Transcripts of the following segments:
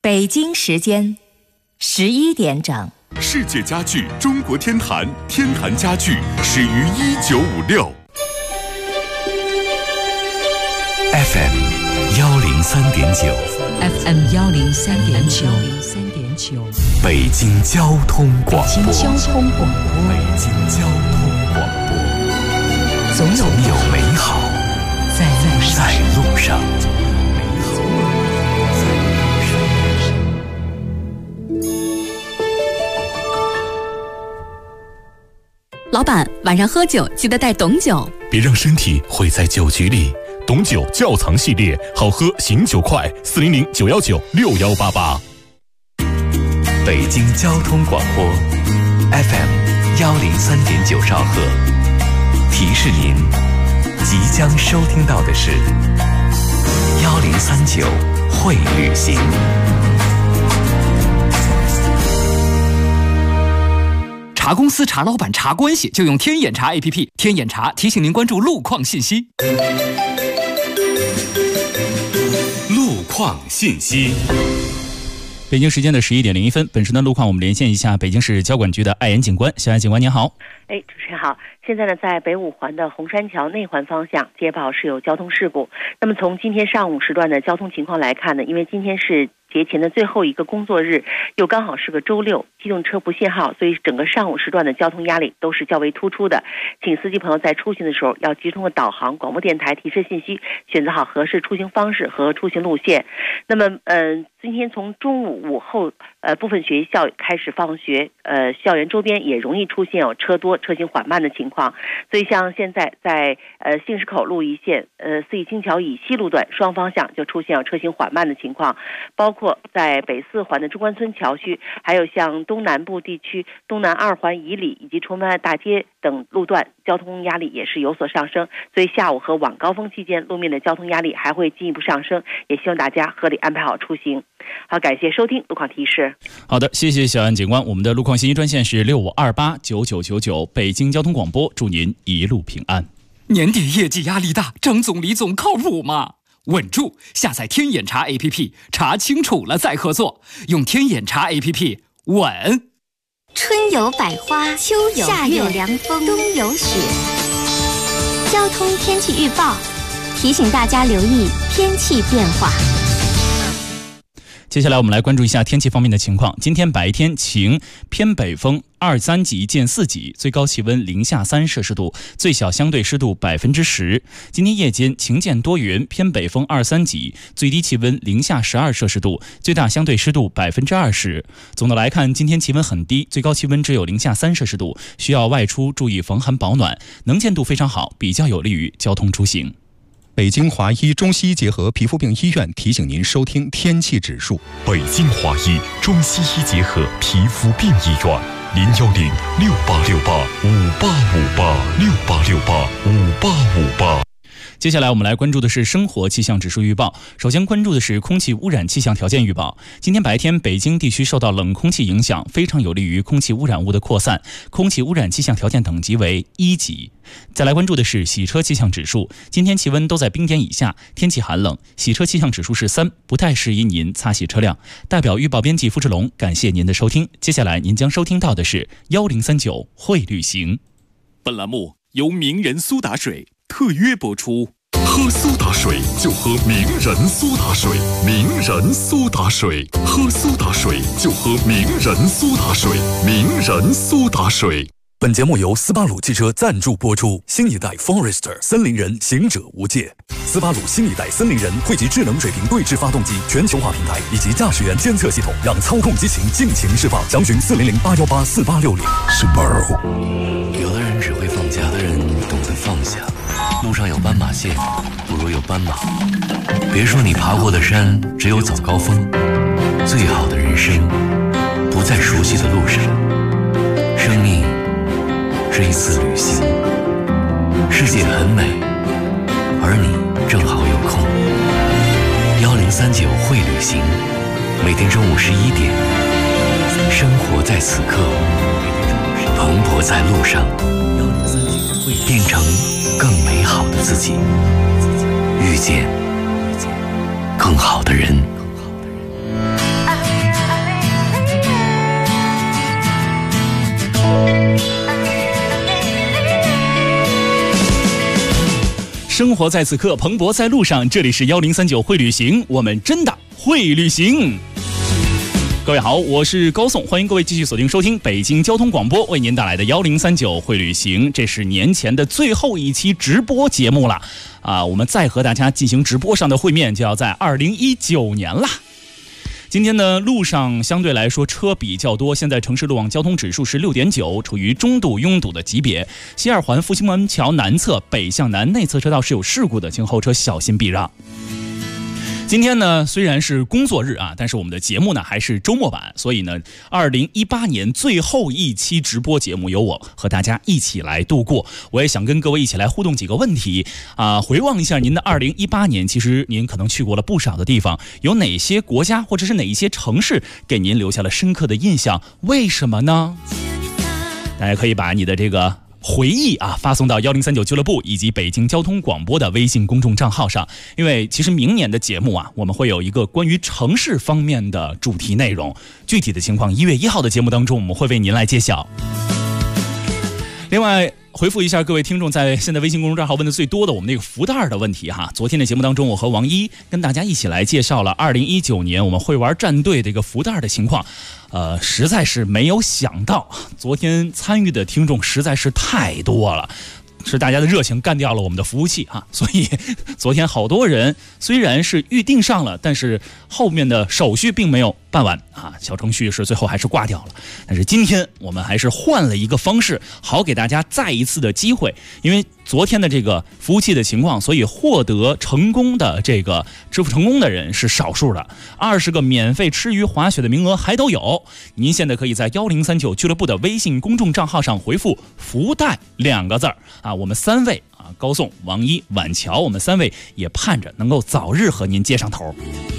北京时间11点整。 世界家具中国天坛，天坛家具始于1956。 FM 103.9 FM 103.9 北京交通广播。 北京交通广播。 北京交通广播。总有美好在路上。 老板，晚上喝酒记得带董酒， 别让身体毁在酒局里。董酒窖藏系列，好喝醒酒快，400 919 6188。 北京交通广播 FM 103.9兆赫，提示您即将收听到的是1039会旅行。 查公司、查老板、查关系，就用天眼查 APP。天眼查提醒您关注路况信息。 路况信息。 北京时间的11点01分，本时的路况我们连线一下北京市交管局的艾岩警官。小艾警官您好。 主持人好。现在呢，在北五环的红山桥内环方向接报是有交通事故。那么从今天上午时段的交通情况来看呢，因为今天是节前的最后一个工作日，又刚好是个周六，机动车不限号，所以整个上午时段的交通压力都是较为突出的。请司机朋友在出行的时候要及时通过导航、广播电台提示信息，选择好合适出行方式和出行路线。那么今天从中午午后部分学校开始放学，校园周边也容易出现有车多车行缓慢的情况。所以像现在在信市口路一线四义清桥以西路段双方向就出现有车行缓慢的情况，包括在北四环的中关村桥区，还有像东南部地区东南二环以里以及崇文门大街等路段交通压力也是有所上升，所以下午和晚高峰期间路面的交通压力还会进一步上升，也希望大家合理安排好出行。好，感谢收听路况提示。 好的，谢谢小安警官。我们的路况信息专线是65289999，北京交通广播，祝您一路平安。 年底业绩压力大，张总李总靠谱吗？稳住！下载天眼查 APP， 查清楚了再合作。用天眼查 APP， 稳。 春有百花，秋有夏有凉风，冬有雪。交通天气预报提醒大家留意天气变化。 接下来我们来关注一下天气方面的情况。今天白天晴，偏北风2、3级见4级，最高气温零下3摄氏度，最小相对湿度10%。今天夜间晴见多云，偏北风2、3级，最低气温零下12摄氏度，最大相对湿度20%。总的来看，今天气温很低，最高气温只有零下3摄氏度，需要外出注意防寒保暖，能见度非常好，比较有利于交通出行。 北京华医中西医结合皮肤病医院提醒您收听天气指数。 北京华医中西医结合皮肤病医院，0106868585858，68685858。 接下来我们来关注的是生活气象指数预报。首先关注的是空气污染气象条件预报。今天白天北京地区受到冷空气影响，非常有利于空气污染物的扩散，空气污染气象条件等级为1级。再来关注的是洗车气象指数。今天气温都在冰点以下，天气寒冷，洗车气象指数是3，不太适宜您擦洗车辆。代表预报编辑付志龙，感谢您的收听。接下来您将收听到的是1039会旅行。 本栏目由名人苏打水特约播出。喝苏打水就喝名人苏打水，名人苏打水，喝苏打水就喝名人苏打水，名人苏打水。 本节目由斯巴鲁汽车赞助播出。新一代 Forester 森林人，行者无界。斯巴鲁新一代森林人汇集智能水平对置发动机全球化平台以及驾驶员监测系统，让操控激情尽情释放。详询400-818-4860。Subaru。 有的人只会放假，有的人懂得放下。路上有斑马线，不如有斑马。别说你爬过的山只有早高峰，最好的人生不在熟悉的路上。生命是一次旅行，世界很美，而你正好有空。1039会旅行，每天中午11点，生活在此刻，蓬勃在路上，变成更美好的自己，遇见更好的人。 生活在此刻，蓬勃在路上。这里是1039会旅行，我们真的会旅行。各位好，我是高颂，欢迎各位继续锁定收听北京交通广播为您带来的1039会旅行。这是年前的最后一期直播节目了我们再和大家进行直播上的会面，就要在2019年了。今天呢，路上相对来说车比较多，现在城市路网交通指数是6.9，处于中度拥堵的级别。西二环复兴门桥南侧北向南内侧车道是有事故的，请后车小心避让。今天呢，虽然是工作日但是我们的节目呢还是周末版，所以呢，2018年最后一期直播节目由我和大家一起来度过。我也想跟各位一起来互动几个问题回望一下您的2018年，其实您可能去过了不少的地方，有哪些国家或者是哪一些城市给您留下了深刻的印象？为什么呢？大家可以把你的这个回忆发送到1039俱乐部以及北京交通广播的微信公众账号上，因为其实明年的节目我们会有一个关于城市方面的主题内容，具体的情况1月1号的节目当中我们会为您来揭晓。另外回复一下各位听众在现在微信公众账号问的最多的我们那个福袋的问题昨天的节目当中，我和王一跟大家一起来介绍了2019年我们会玩战队的一个福袋的情况。实在是没有想到，昨天参与的听众实在是太多了，是大家的热情干掉了我们的服务器所以昨天好多人虽然是预定上了，但是后面的手续并没有办完小程序是最后还是挂掉了。但是今天我们还是换了一个方式，好给大家再一次的机会。因为昨天的这个服务器的情况，所以获得成功的这个支付成功的人是少数的，20个免费吃鱼滑雪的名额还都有。您现在可以在1039俱乐部的微信公众账号上回复福袋2个字我们3位高颂、王一、晚乔，我们3位也盼着能够早日和您接上头。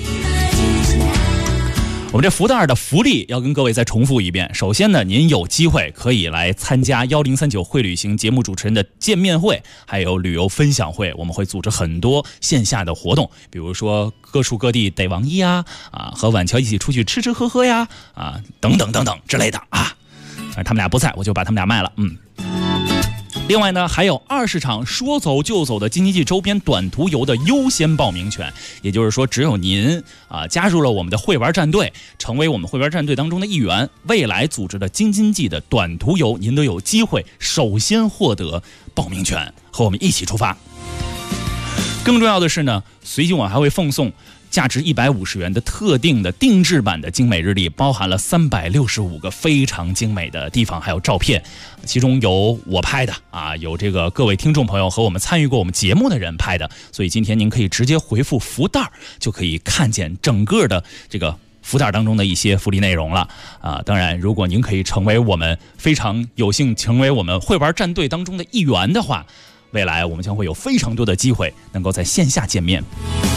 我们这福袋的福利要跟各位再重复一遍。首先呢，您有机会可以来参加1039会旅行节目主持人的见面会，还有旅游分享会。我们会组织很多线下的活动，比如说各处各地逮王一和晚乔一起出去吃吃喝喝等等等等之类的反正他们俩不在，我就把他们俩卖了。另外呢，还有20场说走就走的京津冀周边短途游的优先报名权，也就是说，只有您加入了我们的会玩战队，成为我们会玩战队当中的一员，未来组织的京津冀的短途游，您都有机会首先获得报名权，和我们一起出发。更重要的是呢，随即我还会奉送价值150元的特定的定制版的精美日历，包含了365个非常精美的地方，还有照片，其中有我拍的有这个各位听众朋友和我们参与过我们节目的人拍的，所以今天您可以直接回复福袋，就可以看见整个的这个福袋当中的一些福利内容了当然，如果您可以成为我们非常有幸成为我们会玩战队当中的一员的话，未来我们将会有非常多的机会能够在线下见面。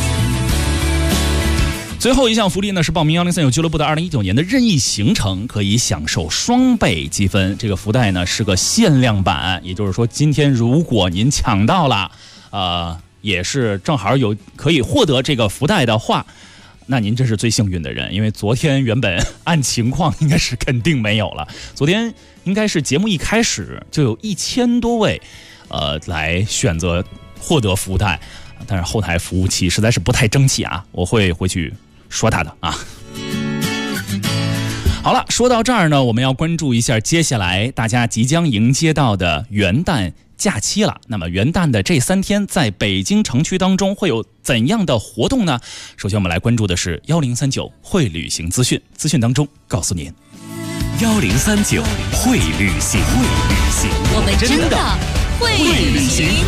最后一项福利呢，是报名1039俱乐部的2019年的任意行程，可以享受双倍积分。这个福袋呢是个限量版，也就是说今天如果您抢到了也是正好有可以获得这个福袋的话，那您真是最幸运的人。因为昨天原本按情况应该是肯定没有了，昨天应该是节目一开始就有1000多位来选择获得福袋，但是后台服务器实在是不太争气我会回去说他的好了，说到这儿呢，我们要关注一下接下来大家即将迎接到的元旦假期了。那么元旦的这3天在北京城区当中会有怎样的活动呢？首先我们来关注的是1039会旅行资讯，资讯当中告诉您 1039会旅行， 我们真的会旅行。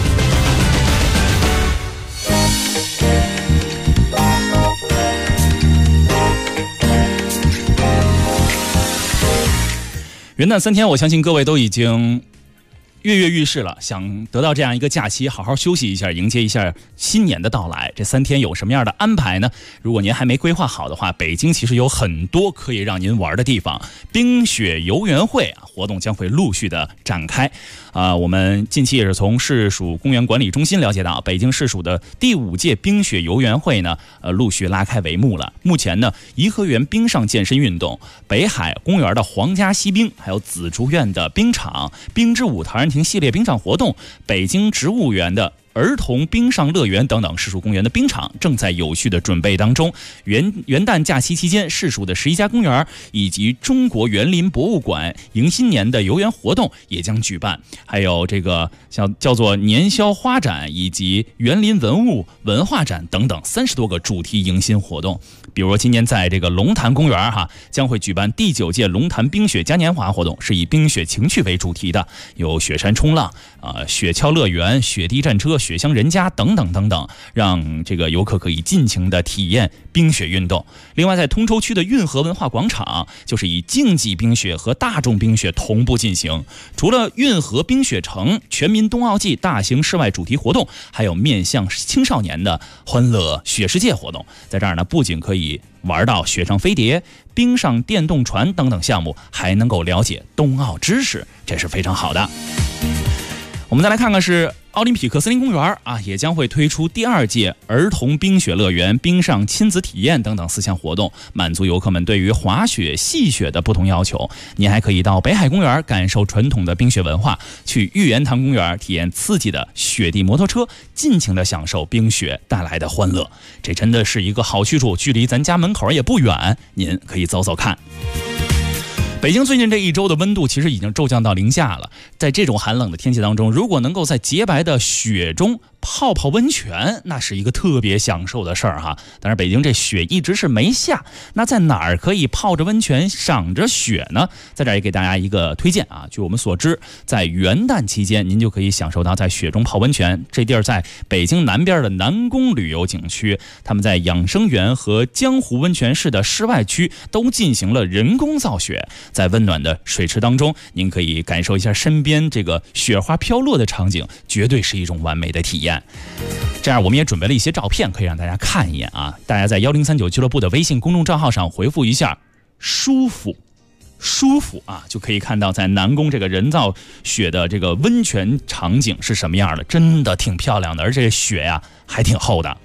元旦3天，我相信各位都已经跃跃欲试了，想得到这样一个假期，好好休息一下，迎接一下新年的到来。这3天有什么样的安排呢？如果您还没规划好的话，北京其实有很多可以让您玩的地方。冰雪游园会活动将会陆续的展开我们近期也是从市属公园管理中心了解到，北京市属的第5届冰雪游园会呢陆续拉开帷幕了。目前呢，颐和园冰上健身运动、北海公园的皇家西冰，还有紫竹院的冰场、冰之舞陶然亭系列冰上活动、北京植物园的儿童冰上乐园等等市属公园的冰场正在有序的准备当中。元旦假期期间，市属的11家公园以及中国园林博物馆迎新年的游园活动也将举办，还有这个叫做年宵花展以及园林文物文化展等等30多个主题迎新活动。比如今年在这个龙潭公园将会举办第9届龙潭冰雪嘉年华活动，是以冰雪情趣为主题的，有雪山冲浪、雪橇乐园、雪地战车、雪乡人家等等等等，让这个游客可以尽情的体验冰雪运动。另外在通州区的运河文化广场，就是以竞技冰雪和大众冰雪同步进行。除了运河冰雪城、全民冬奥季大型室外主题活动，还有面向青少年的欢乐雪世界活动。在这儿呢，不仅可以玩到雪上飞碟、冰上电动船等等项目，还能够了解冬奥知识，这是非常好的。我们再来看看是奥林匹克森林公园也将会推出第2届儿童冰雪乐园、冰上亲子体验等等4项活动，满足游客们对于滑雪、戏雪的不同要求。您还可以到北海公园感受传统的冰雪文化，去玉渊潭公园体验刺激的雪地摩托车，尽情的享受冰雪带来的欢乐。这真的是一个好去处，距离咱家门口也不远，您可以走走看。北京最近这一周的温度其实已经骤降到0下了，在这种寒冷的天气当中，如果能够在洁白的雪中泡泡温泉，那是一个特别享受的事儿哈。但是北京这雪一直是没下，那在哪儿可以泡着温泉赏着雪呢？在这儿也给大家一个推荐据我们所知，在元旦期间您就可以享受到在雪中泡温泉。这地儿在北京南边的南宫旅游景区，他们在养生园和江湖温泉市的室外区都进行了人工造雪，在温暖的水池当中，您可以感受一下身边这个雪花飘落的场景，绝对是一种完美的体验。这样我们也准备了一些照片，可以让大家看一眼大家在1039俱乐部的微信公众账号上回复一下舒服就可以看到在南宫这个人造雪的这个温泉场景是什么样的，真的挺漂亮的，而且雪还挺厚的。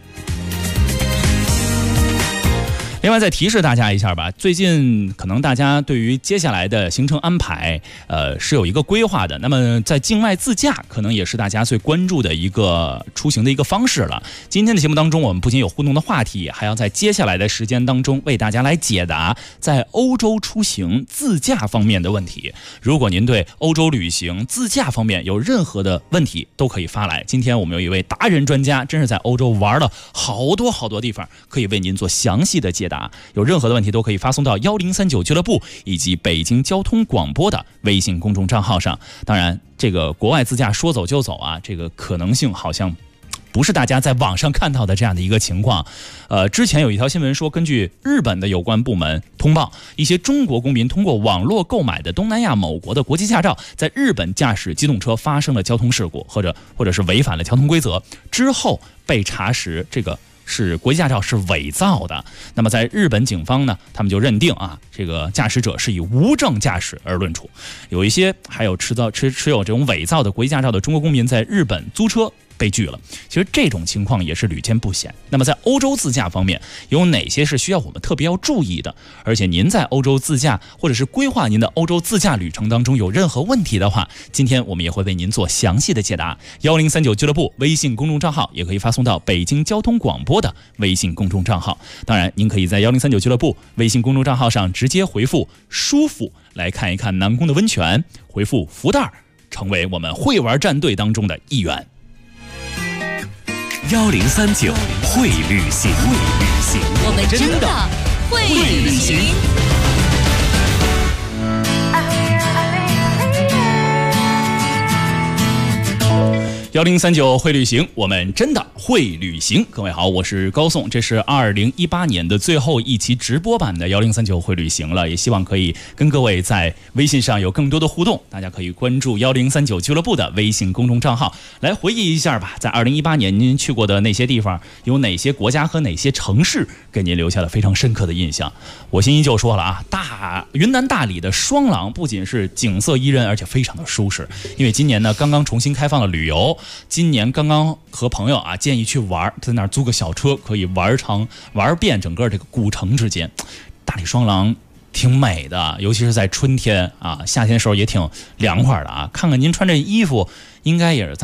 另外再提示大家一下吧，最近可能大家对于接下来的行程安排是有一个规划的，那么在境外自驾可能也是大家最关注的一个出行的一个方式了。今天的节目当中，我们不仅有互动的话题，还要在接下来的时间当中为大家来解答在欧洲出行自驾方面的问题。如果您对欧洲旅行自驾方面有任何的问题，都可以发来。今天我们有一位达人专家，真是在欧洲玩了好多地方，可以为您做详细的解答。有任何的问题都可以发送到1039俱乐部以及北京交通广播的微信公众账号上。当然这个国外自驾说走就走这个可能性好像不是大家在网上看到的这样的一个情况。之前有一条新闻说，根据日本的有关部门通报，一些中国公民通过网络购买的东南亚某国的国际驾照，在日本驾驶机动车发生了交通事故，或者是违反了交通规则之后被查实这个是国际驾照是伪造的。那么在日本警方呢，他们就认定这个驾驶者是以无证驾驶而论处。有一些还有持有这种伪造的国际驾照的中国公民在日本租车被拒了。其实这种情况也是屡见不鲜。那么在欧洲自驾方面，有哪些是需要我们特别要注意的？而且您在欧洲自驾或者是规划您的欧洲自驾旅程当中有任何问题的话，今天我们也会为您做详细的解答。1039俱乐部微信公众账号也可以发送到北京交通广播的微信公众账号。当然您可以在1039俱乐部微信公众账号上直接回复舒服来看一看南宫的温泉，回复福袋成为我们会玩战队当中的一员。 1039会旅行， 我们真的会旅行。 1039会旅行，我们真的会旅行。各位好，我是高颂，这是2018年的最后一期直播版的1039会旅行了，也希望可以跟各位在微信上有更多的互动。大家可以关注1039俱乐部的微信公众账号，来回忆一下吧，在2018年您去过的那些地方，有哪些国家和哪些城市给您留下了非常深刻的印象。我心依旧说了云南大理的双廊不仅是景色宜人，而且非常的舒适。因为今年呢刚刚重新开放了旅游，今年刚刚和朋友建议去玩，在那儿租个小车可以玩遍整个这个古城之间。大理双廊挺美的，尤其是在春天夏天的时候也挺凉快的看看您穿这衣服应该也是在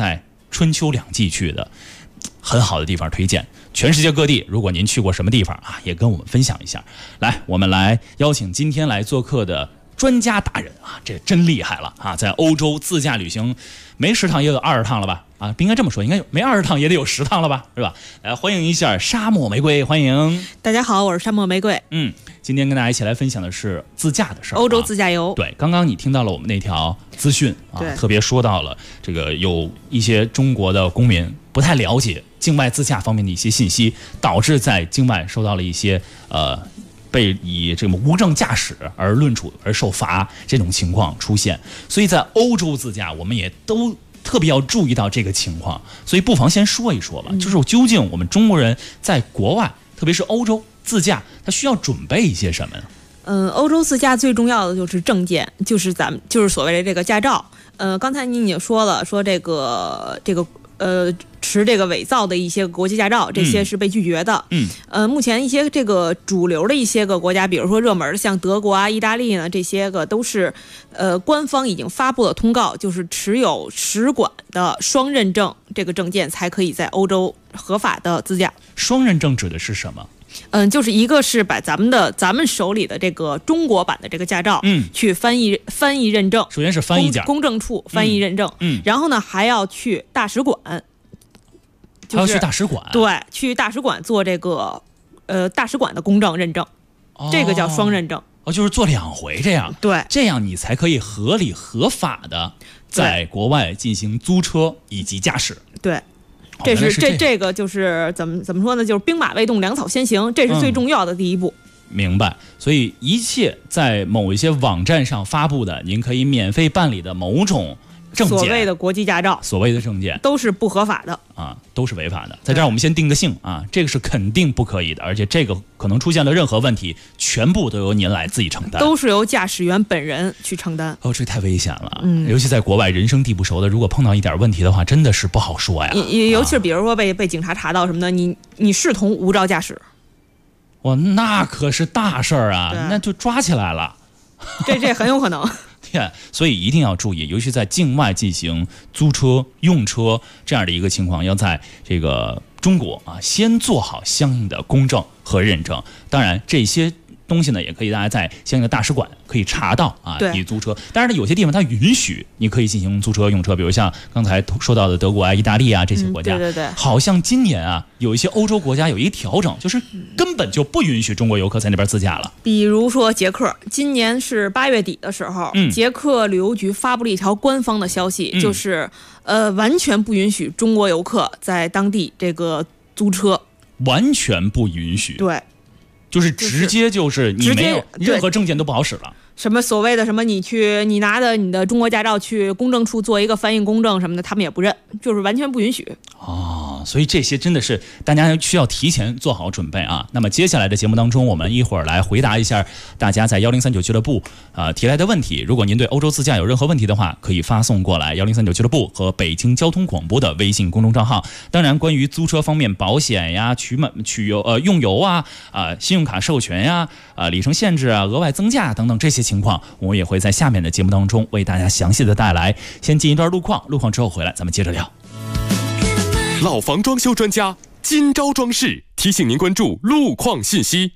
春秋两季去的，很好的地方推荐。全世界各地，如果您去过什么地方啊，也跟我们分享一下。来，我们来邀请今天来做客的专家达人啊，这真厉害了啊！在欧洲自驾旅行，没10趟也有20趟了吧？啊，不应该这么说，应该没20趟也得有10趟了吧？是吧？来，欢迎一下沙漠玫瑰，欢迎。 大家好，我是沙漠玫瑰。 今天跟大家一起来分享的是自驾的事儿， 欧洲自驾游。 对，刚刚你听到了我们那条资讯啊，特别说到了这个有一些中国的公民不太了解境外自驾方面的一些信息，导致在境外受到了一些被以这个无证驾驶而论处而受罚这种情况出现。所以在欧洲自驾，我们也都特别要注意到这个情况。所以不妨先说一说吧，就是究竟我们中国人在国外，特别是欧洲自驾，他需要准备一些什么呢？ 欧洲自驾最重要的就是证件，就是就是所谓的这个驾照。刚才你已经说了，说这个持这个伪造的一些国际驾照，这些是被拒绝的。目前一些这个主流的一些个国家，比如说热门的像德国啊、意大利呢，这些个都是官方已经发布了通告，就是持有使馆的双认证这个证件才可以在欧洲合法的自驾。 双认证指的是什么？ 就是一个是把咱们手里的这个中国版的这个驾照，去翻译认证。 首先是翻译件， 公证处翻译认证，然后呢还要去大使馆， 还要去大使馆， 对，去大使馆做这个大使馆的公证认证，这个叫双认证。 就是做2回这样， 对， 这样你才可以合理合法的在国外进行租车以及驾驶。 对。这个就是怎么说呢？就是兵马未动，粮草先行，这是最重要的第一步。 明白。所以一切在某一些网站上发布的，您可以免费办理的某种证件， 所谓的国际驾照， 所谓的证件都是不合法的啊，都是违法的。在这儿我们先定个性啊，这个是肯定不可以的，而且这个可能出现了任何问题，全部都由您来自己承担， 都是由驾驶员本人去承担。 这太危险了。尤其在国外人生地不熟的，如果碰到一点问题的话，真的是不好说呀。 尤其是比如说被警察查到什么的，你视同无照驾驶， 哇，那可是大事儿啊，那就抓起来了。 这很有可能。 所以一定要注意，尤其在境外进行租车、用车这样的一个情况，要在这个中国啊，先做好相应的公证和认证。当然，这些东西呢，也可以大家在相应的大使馆可以查到啊，你租车。当然呢，有些地方它允许你可以进行租车用车，比如像刚才说到的德国啊、意大利啊这些国家。 对。 好像今年啊，有一些欧洲国家有一调整，就是根本就不允许中国游客在那边自驾了。 比如说捷克，今年是8月底的时候，捷克旅游局发布了一条官方的消息，就是完全不允许中国游客在当地这个租车， 完全不允许。 对。 就是直接就是你没有任何证件都不好使了。 什么所谓的什么你拿的你的中国驾照去公证处做一个翻译公证什么的，他们也不认，就是完全不允许。 所以这些真的是大家需要提前做好准备啊。那么接下来的节目当中，我们一会儿来回答一下大家在1039俱乐部提来的问题。如果您对欧洲自驾有任何问题的话，可以发送过来1039俱乐部和北京交通广播的微信公众账号。当然，关于租车方面，保险呀、用油啊、信用卡授权呀、里程限制啊、额外增价等等这些情况，我们也会在下面的节目当中为大家详细的带来。先进一段路况之后回来咱们接着聊。 老房装修专家金招装饰提醒您关注路况信息。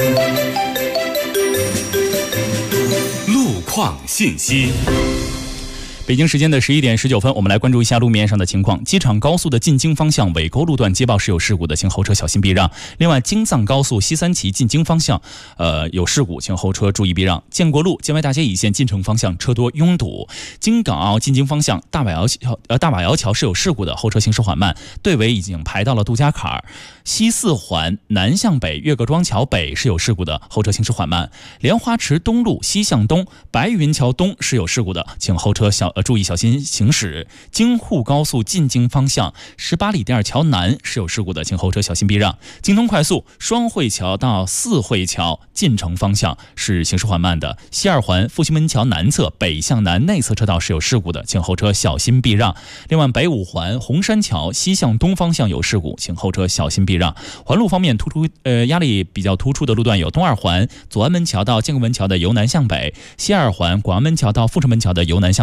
路况信息。 北京时间的11点19分，我们来关注一下路面上的情况。机场高速的进京方向尾沟路段接报是有事故的，请后车小心避让。另外，京藏高速西三旗进京方向，有事故，请后车注意避让。建国路建外大街一线进城方向车多拥堵。京港澳进京方向大瓦窑桥是有事故的，后车行驶缓慢，队尾已经排到了杜家坎儿。西四环南向北岳各庄桥北是有事故的，后车行驶缓慢。莲花池东路西向东白云桥东是有事故的，请后车注意小心行驶。京沪高速进京方向18里店桥南是有事故的，请后车小心避让。京通快速双汇桥到四惠桥进城方向是行驶缓慢的。西二环复兴门桥南侧北向南内侧车道是有事故的，请后车小心避让。另外，北五环红山桥西向东方向有事故，请后车小心避让。环路方面，压力比较突出的路段有东二环左安门桥到建国门桥的由南向北，西二环广安门桥到阜成门桥的由南向北。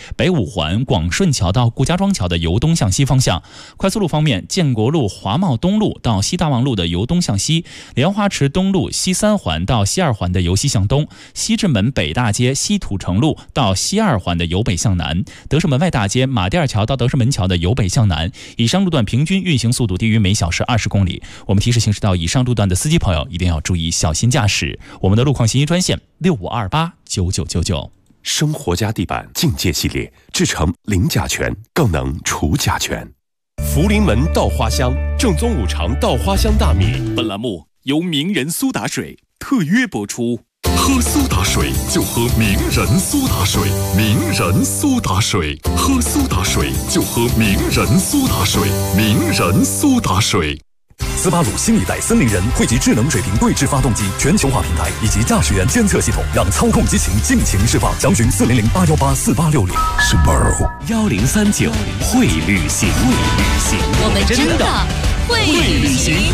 北五环广顺桥到顾家庄桥的由东向西方向。快速路方面，建国路华茂东路到西大望路的由东向西，莲花池东路西三环到西二环的由西向东，西直门北大街西土城路到西二环的由北向南，德胜门外大街马甸二桥到德胜门桥的由北向南。以上路段平均运行速度低于每小时20公里。我们提示行驶到以上路段的司机朋友一定要注意小心驾驶。我们的路况信息专线65289999。 生活家地板境界系列，制成零甲醛，更能除甲醛。福临门稻花香，正宗五常稻花香大米。 本栏目由名人苏打水特约播出。喝苏打水就喝名人苏打水，名人苏打水，喝苏打水就喝名人苏打水，名人苏打水。 斯巴鲁新一代森林人汇集智能水平对置发动机、全球化平台以及驾驶员监测系统，让操控激情尽情释放。详询400-818-4860。Subaru 1039会旅行， 我们真的会旅行。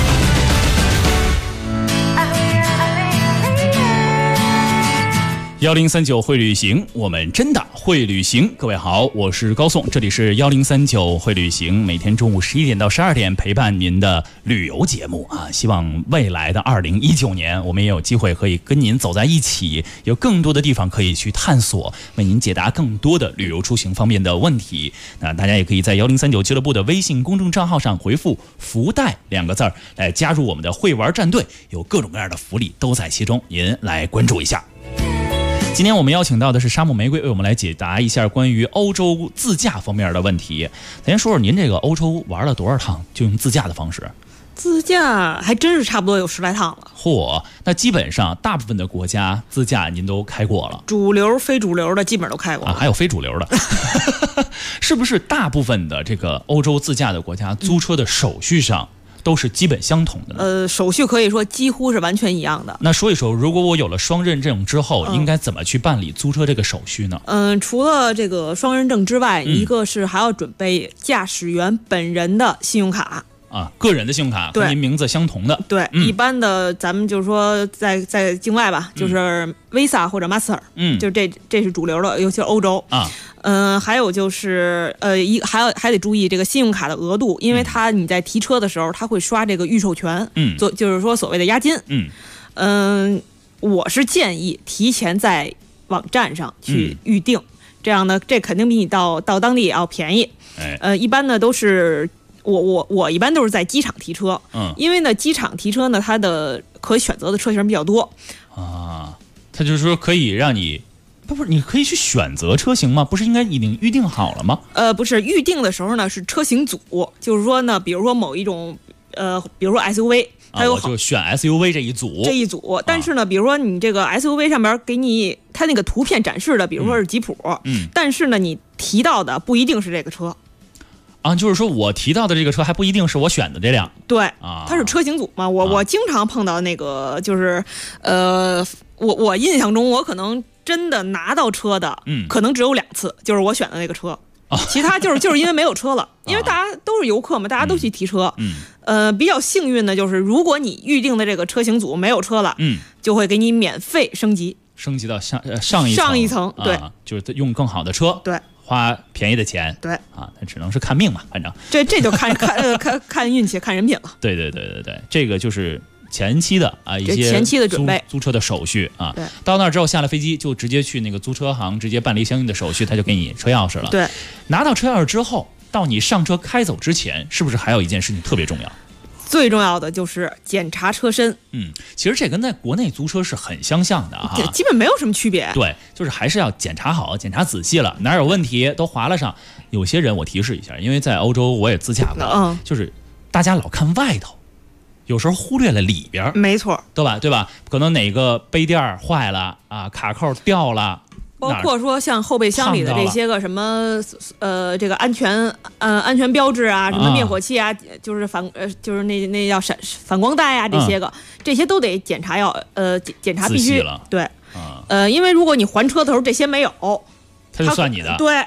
1039会旅行，我们真的会旅行。各位好，我是高颂，这里是1039会旅行，每天中午11点到12点陪伴您的旅游节目啊。希望未来的2019年，我们也有机会可以跟您走在一起，有更多的地方可以去探索，为您解答更多的旅游出行方面的问题。那大家也可以在1039俱乐部的微信公众账号上回复“福袋”2个字来加入我们的会玩战队，有各种各样的福利都在其中，您来关注一下。今天我们邀请到的是沙漠玫瑰，为我们来解答一下关于欧洲自驾方面的问题。咱先说说您这个欧洲玩了多少趟，就用自驾的方式？ 自驾还真是差不多有10来趟了。 嚯，那基本上大部分的国家自驾您都开过了， 主流非主流的基本都开过了， 还有非主流的。是不是大部分的这个欧洲自驾的国家租车的手续上都是基本相同的呢？ 手续可以说几乎是完全一样的。 那说一说，如果我有了双认证之后，应该怎么去办理租车这个手续呢？ 除了这个双认证之外，一个是还要准备驾驶员本人的信用卡。 个人的信用卡和您名字相同的。 对，一般的咱们就是说在境外吧，就是 Visa 或者 Master，就这是主流的，尤其是欧洲啊。还有就是还得注意这个信用卡的额度，因为你在提车的时候，他会刷这个预授权，就是说所谓的押金。我是建议提前在网站上去预定，这样呢，这肯定比你到当地也要便宜。一般呢都是。我一般都是在机场提车，因为呢机场提车呢，它的可选择的车型比较多啊。它就是说可以让你，不是你可以去选择车型吗？不是应该已经预定好了吗？ 不是，预定的时候呢是车型组，就是说呢，比如说某一种比如说 SUV， 它有我就选 SUV 这一组。但是呢，比如说你这个 SUV 上边给你它那个图片展示的，比如说是吉普，但是呢你提到的不一定是这个车。 就是说我提到的这个车还不一定是我选的这辆。 对它是车型组嘛。我经常碰到那个就是我印象中我可能真的拿到车的可能只有2次，就是我选的那个车，其他就是因为没有车了，因为大家都是游客嘛，大家都去提车。比较幸运的就是如果你预定的这个车型组没有车了，就会给你免费升级到上一层， 对， 就是用更好的车， 对， 花便宜的钱， 对那只能是看命嘛，反正这就看运气，看人品了。 对，这个就是前期的一些前期的准备， 租车的手续啊。 对， 到那儿之后下了飞机就直接去那个租车行，直接办理相应的手续，他就给你车钥匙了。 对， 拿到车钥匙之后，到你上车开走之前，是不是还有一件事情特别重要？ 最重要的就是检查车身。 其实这跟在国内租车是很相像的哈， 基本没有什么区别。 对，就是还是要检查好，检查仔细了，哪有问题都划了上。有些人我提示一下，因为在欧洲我也自驾过，就是大家老看外头，有时候忽略了里边。 没错， 对吧？可能哪个杯垫坏了卡扣掉了。 包括说像后备箱里的这些个什么这个安全标志啊，什么灭火器啊，就是就是那叫反光带啊，这些个这些都得检查，检查必须对因为如果你还车的时候这些没有， 他就算你的。 对。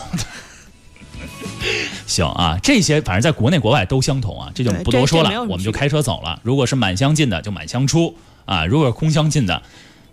行这些反正在国内国外都相同这就不多说了，我们就开车走了。如果是满箱进的就满箱出如果是空箱进的，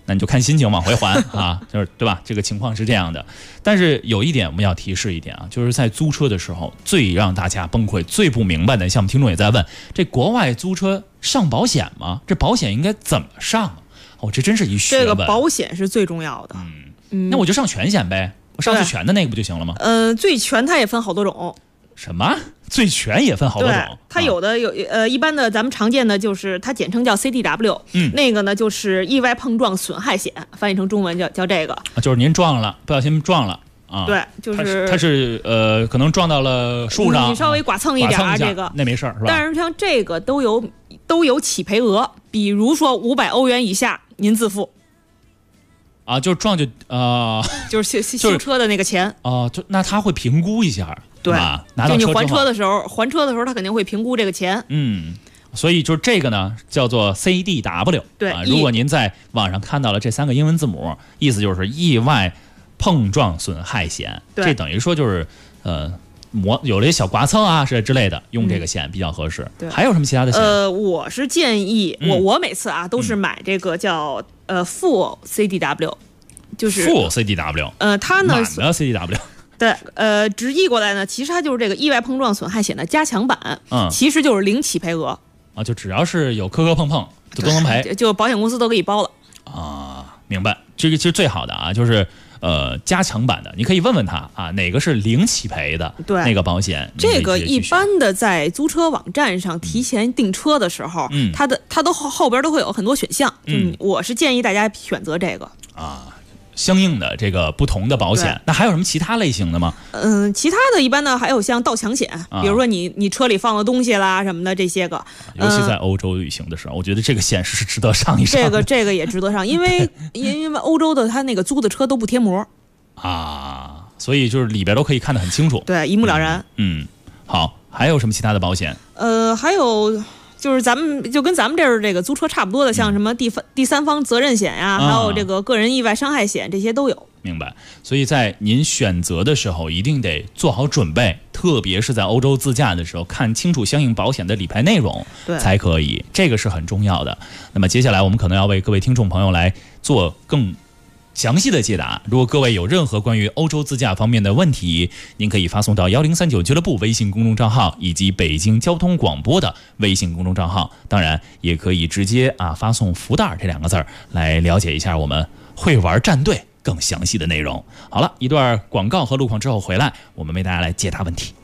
那你就看心情往回还啊，就是对吧？这个情况是这样的。但是有一点我们要提示一点啊，就是在租车的时候，最让大家崩溃、最不明白的，像我们听众也在问，这国外租车上保险吗？这保险应该怎么上？哦，这真是一学问。 这个保险是最重要的。 那我就上全险呗，我上最全的那个不就行了吗？ 最全它也分好多种。 什么？最全也分好多种？ 它有的一般的咱们常见的就是它简称叫 CDW，那个呢就是意外碰撞损害险，翻译成中文叫这个。 就是您撞了，不小心撞了。 对，就是它是可能撞到了树上， 你稍微剐蹭一点啊，这个那没事是吧？ 但是像这个都有起赔额，比如说500欧元以下您自付。 啊，就撞就是修车的那个钱就那他会评估一下， 对吧？拿到就你还车的时候他肯定会评估这个钱。 所以就是这个呢叫做 CDW。 对， 如果您在网上看到了这3个英文字母，意思就是意外碰撞损害险。这等于说就是有了一些小剐蹭啊之类的，用这个险比较合适。还有什么其他的险？ 我是建议我每次都是买这个叫Full CDW， 就是 Full CDW。 它呢满的 CDW。 对，直译过来呢，其实它就是这个意外碰撞损害险的加强版，其实就是零起赔额啊，就只要是有磕碰就都能赔， 就保险公司都给你包了啊。明白，这个其实最好的啊，就是加强版的，你可以问问他啊，哪个是零起赔的， 对那个保险。 这个一般的在租车网站上提前订车的时候，它都后边都会有很多选项，我是建议大家选择这个啊。相应的这个不同的保险，那还有什么其他类型的吗？ 其他的一般呢还有像盗抢险，比如说你车里放了东西啦什么的这些个， 尤其在欧洲旅行的时候，我觉得这个险是值得上一上的。 这个也值得上，因为欧洲的它那个租的车都不贴膜啊，所以就是里边都可以看得很清楚， 对，一目了然。 好，还有什么其他的保险？ 还有。就是跟咱们这个租车差不多的，像什么第三方责任险呀，还有这个个人意外伤害险，这些都有。 明白。所以在您选择的时候，一定得做好准备，特别是在欧洲自驾的时候，看清楚相应保险的理赔内容才可以，这个是很重要的。那么接下来我们可能要为各位听众朋友来做更详细的解答。如果各位有任何关于欧洲自驾方面的问题，您可以发送到1039俱乐部微信公众账号以及北京交通广播的微信公众账号，当然也可以直接发送福袋这2个字来了解一下我们会玩战队更详细的内容。好了，一段广告和路况之后回来，我们为大家来解答问题。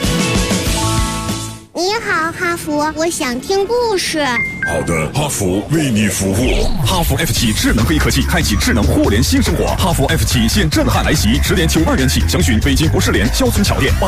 你好，哈佛，我想听故事。 好的，哈佛为你服务。哈佛 F7 智能黑科技，开启智能互联新生活。哈佛 F7 现震撼来袭，10点92元起，详询北京国士联肖村桥店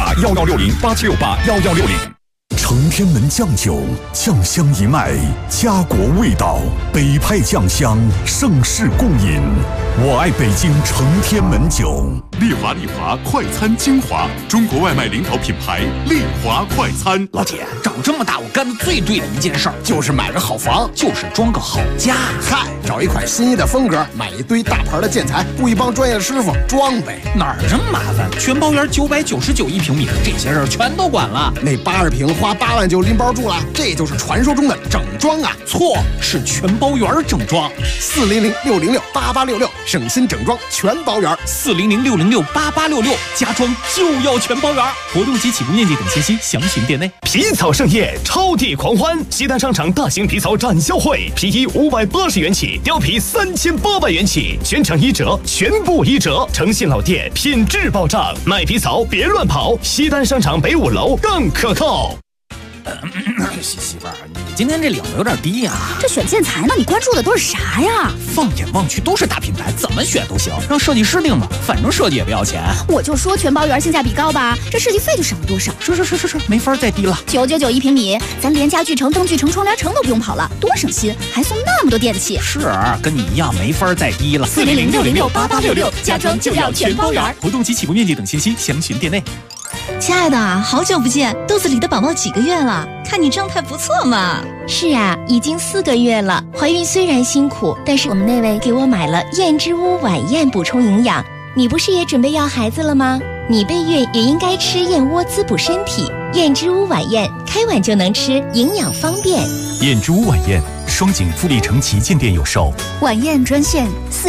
8768116087681160。 承天门酱酒，酱香一脉，家国味道，北派酱香，盛世共饮。我爱北京承天门酒。 丽华快餐精华，中国外卖领导品牌丽华快餐。 老铁，长这么大我干的最对的一件事儿，就是买个好房，就是装个好家。 嗨，找一款心仪的风格，买一堆大牌的建材，雇一帮专业的师傅装呗。 哪儿这么麻烦？全包圆999一平米，这些事儿全都管了。 那80平花8万就拎包住了，这就是传说中的整装啊！ 错，是全包圆整装。 400-606-8866，省心整装全包圆。 400-606-8866，家装就要全包圆。活动及起步面积等信息详询店内。 皮草盛宴，超地狂欢！西单商场大型皮草展销会，皮衣580元起，貂皮3800元起，全场1折，全部1折。诚信老店，品质保障，买皮草别乱跑。西单商场北5楼更可靠。 媳妇儿，你今天这领子有点低呀。 这选建材呢，你关注的都是啥呀？ 放眼望去都是大品牌，怎么选都行，让设计师定吧，反正设计也不要钱。 我就说全包圆性价比高吧，这设计费就省了多少？ 是，没法再低了。 999一平米，咱连家具城、灯具城、窗帘城都不用跑了，多省心，还送那么多电器。 是，跟你一样没法再低了。 400-606-8866，家装就要全包圆。 活动及起步面积等信息详询店内。 亲爱的，好久不见，肚子里的宝宝几个月了？看你状态不错嘛。 是啊，已经4个月了。怀孕虽然辛苦，但是我们那位给我买了燕之屋晚宴补充营养。你不是也准备要孩子了吗？你备孕也应该吃燕窝滋补身体。 燕之屋晚宴，开碗就能吃，营养方便。 燕之屋晚宴，双井富力城旗舰店有售。 晚宴专线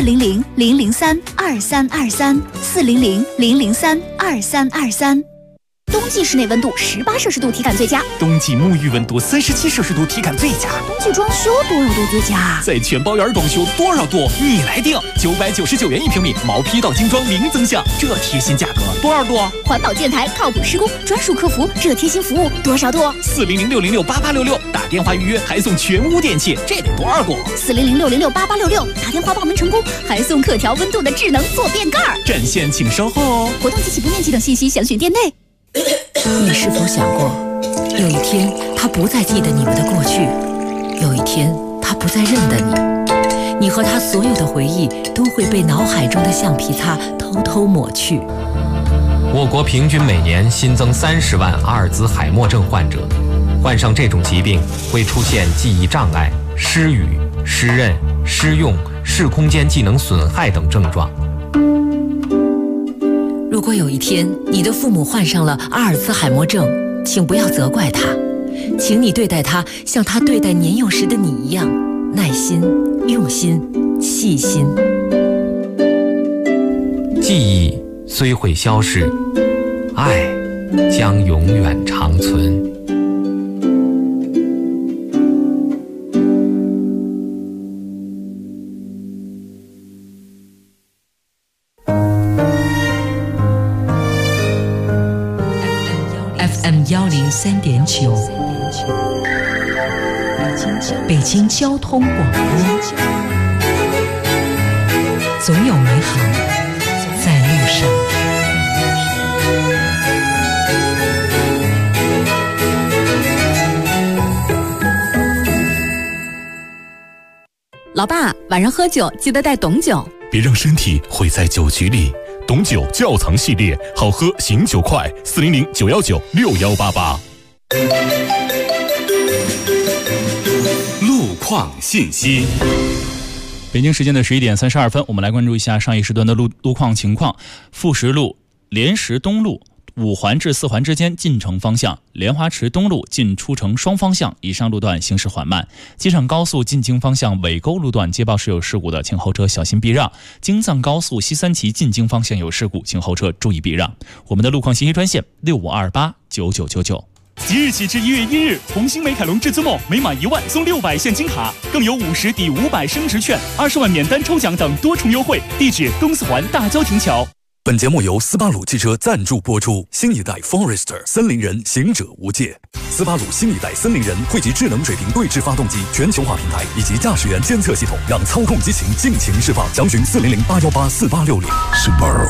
400-003-2323，400-003-2323。冬季室内温度18摄氏度体感最佳， 冬季沐浴温度37摄氏度体感最佳， 冬季装修多少度最佳？ 在全包园装修多少度？你来定，999元1平米，毛坯到精装零增项，这贴心价格多少度？ 环保建材，靠谱施工，专属客服，这贴心服务多少度 ？400-606-8866，打电话预约还送全屋电器，这得多少度 ？400-606-8866，打电话报名成功还送可调温度的智能坐便盖。 占线请稍后哦。 活动及其不面积等信息详询店内。 你是否想过，有一天他不再记得你们的过去，有一天他不再认得你，你和他所有的回忆都会被脑海中的橡皮擦偷偷抹去。 我国平均每年新增30万阿尔兹海默症患者，患上这种疾病会出现记忆障碍、失语、失认、失用、视空间技能损害等症状。 如果有一天你的父母患上了阿尔兹海默症，请不要责怪他，请你对待他像他对待年幼时的你一样，耐心、用心、细心。 记忆虽会消逝，爱将永远长存。 103.9，北京交通广播，总有美好在路上。 老爸，晚上喝酒记得带董酒， 别让身体毁在酒局里。董酒窖藏系列，好喝醒酒快，400-919-6188。 路况信息。 北京时间的11点32分，我们来关注一下上一时段的路况情况。富石路、莲石东路、5环至4环之间进城方向，莲花池东路进出城双方向以上路段行驶缓慢。机场高速进京方向尾沟路段接报是有事故的，请后车小心避让。京藏高速西三旗进京方向有事故，请后车注意避让。我们的路况信息专线65289999。 即日起至1月1日，红星美凯龙至尊梦每满1万送600现金卡，更有50抵500升值券、20万免单抽奖等多重优惠。地址东四环大交亭桥。 本节目由斯巴鲁汽车赞助播出。新一代 Forester 森林人，行者无界。斯巴鲁新一代森林人汇集智能水平对置发动机全球化平台以及驾驶员监测系统，让操控激情尽情释放。详询400-818-4860。斯巴鲁。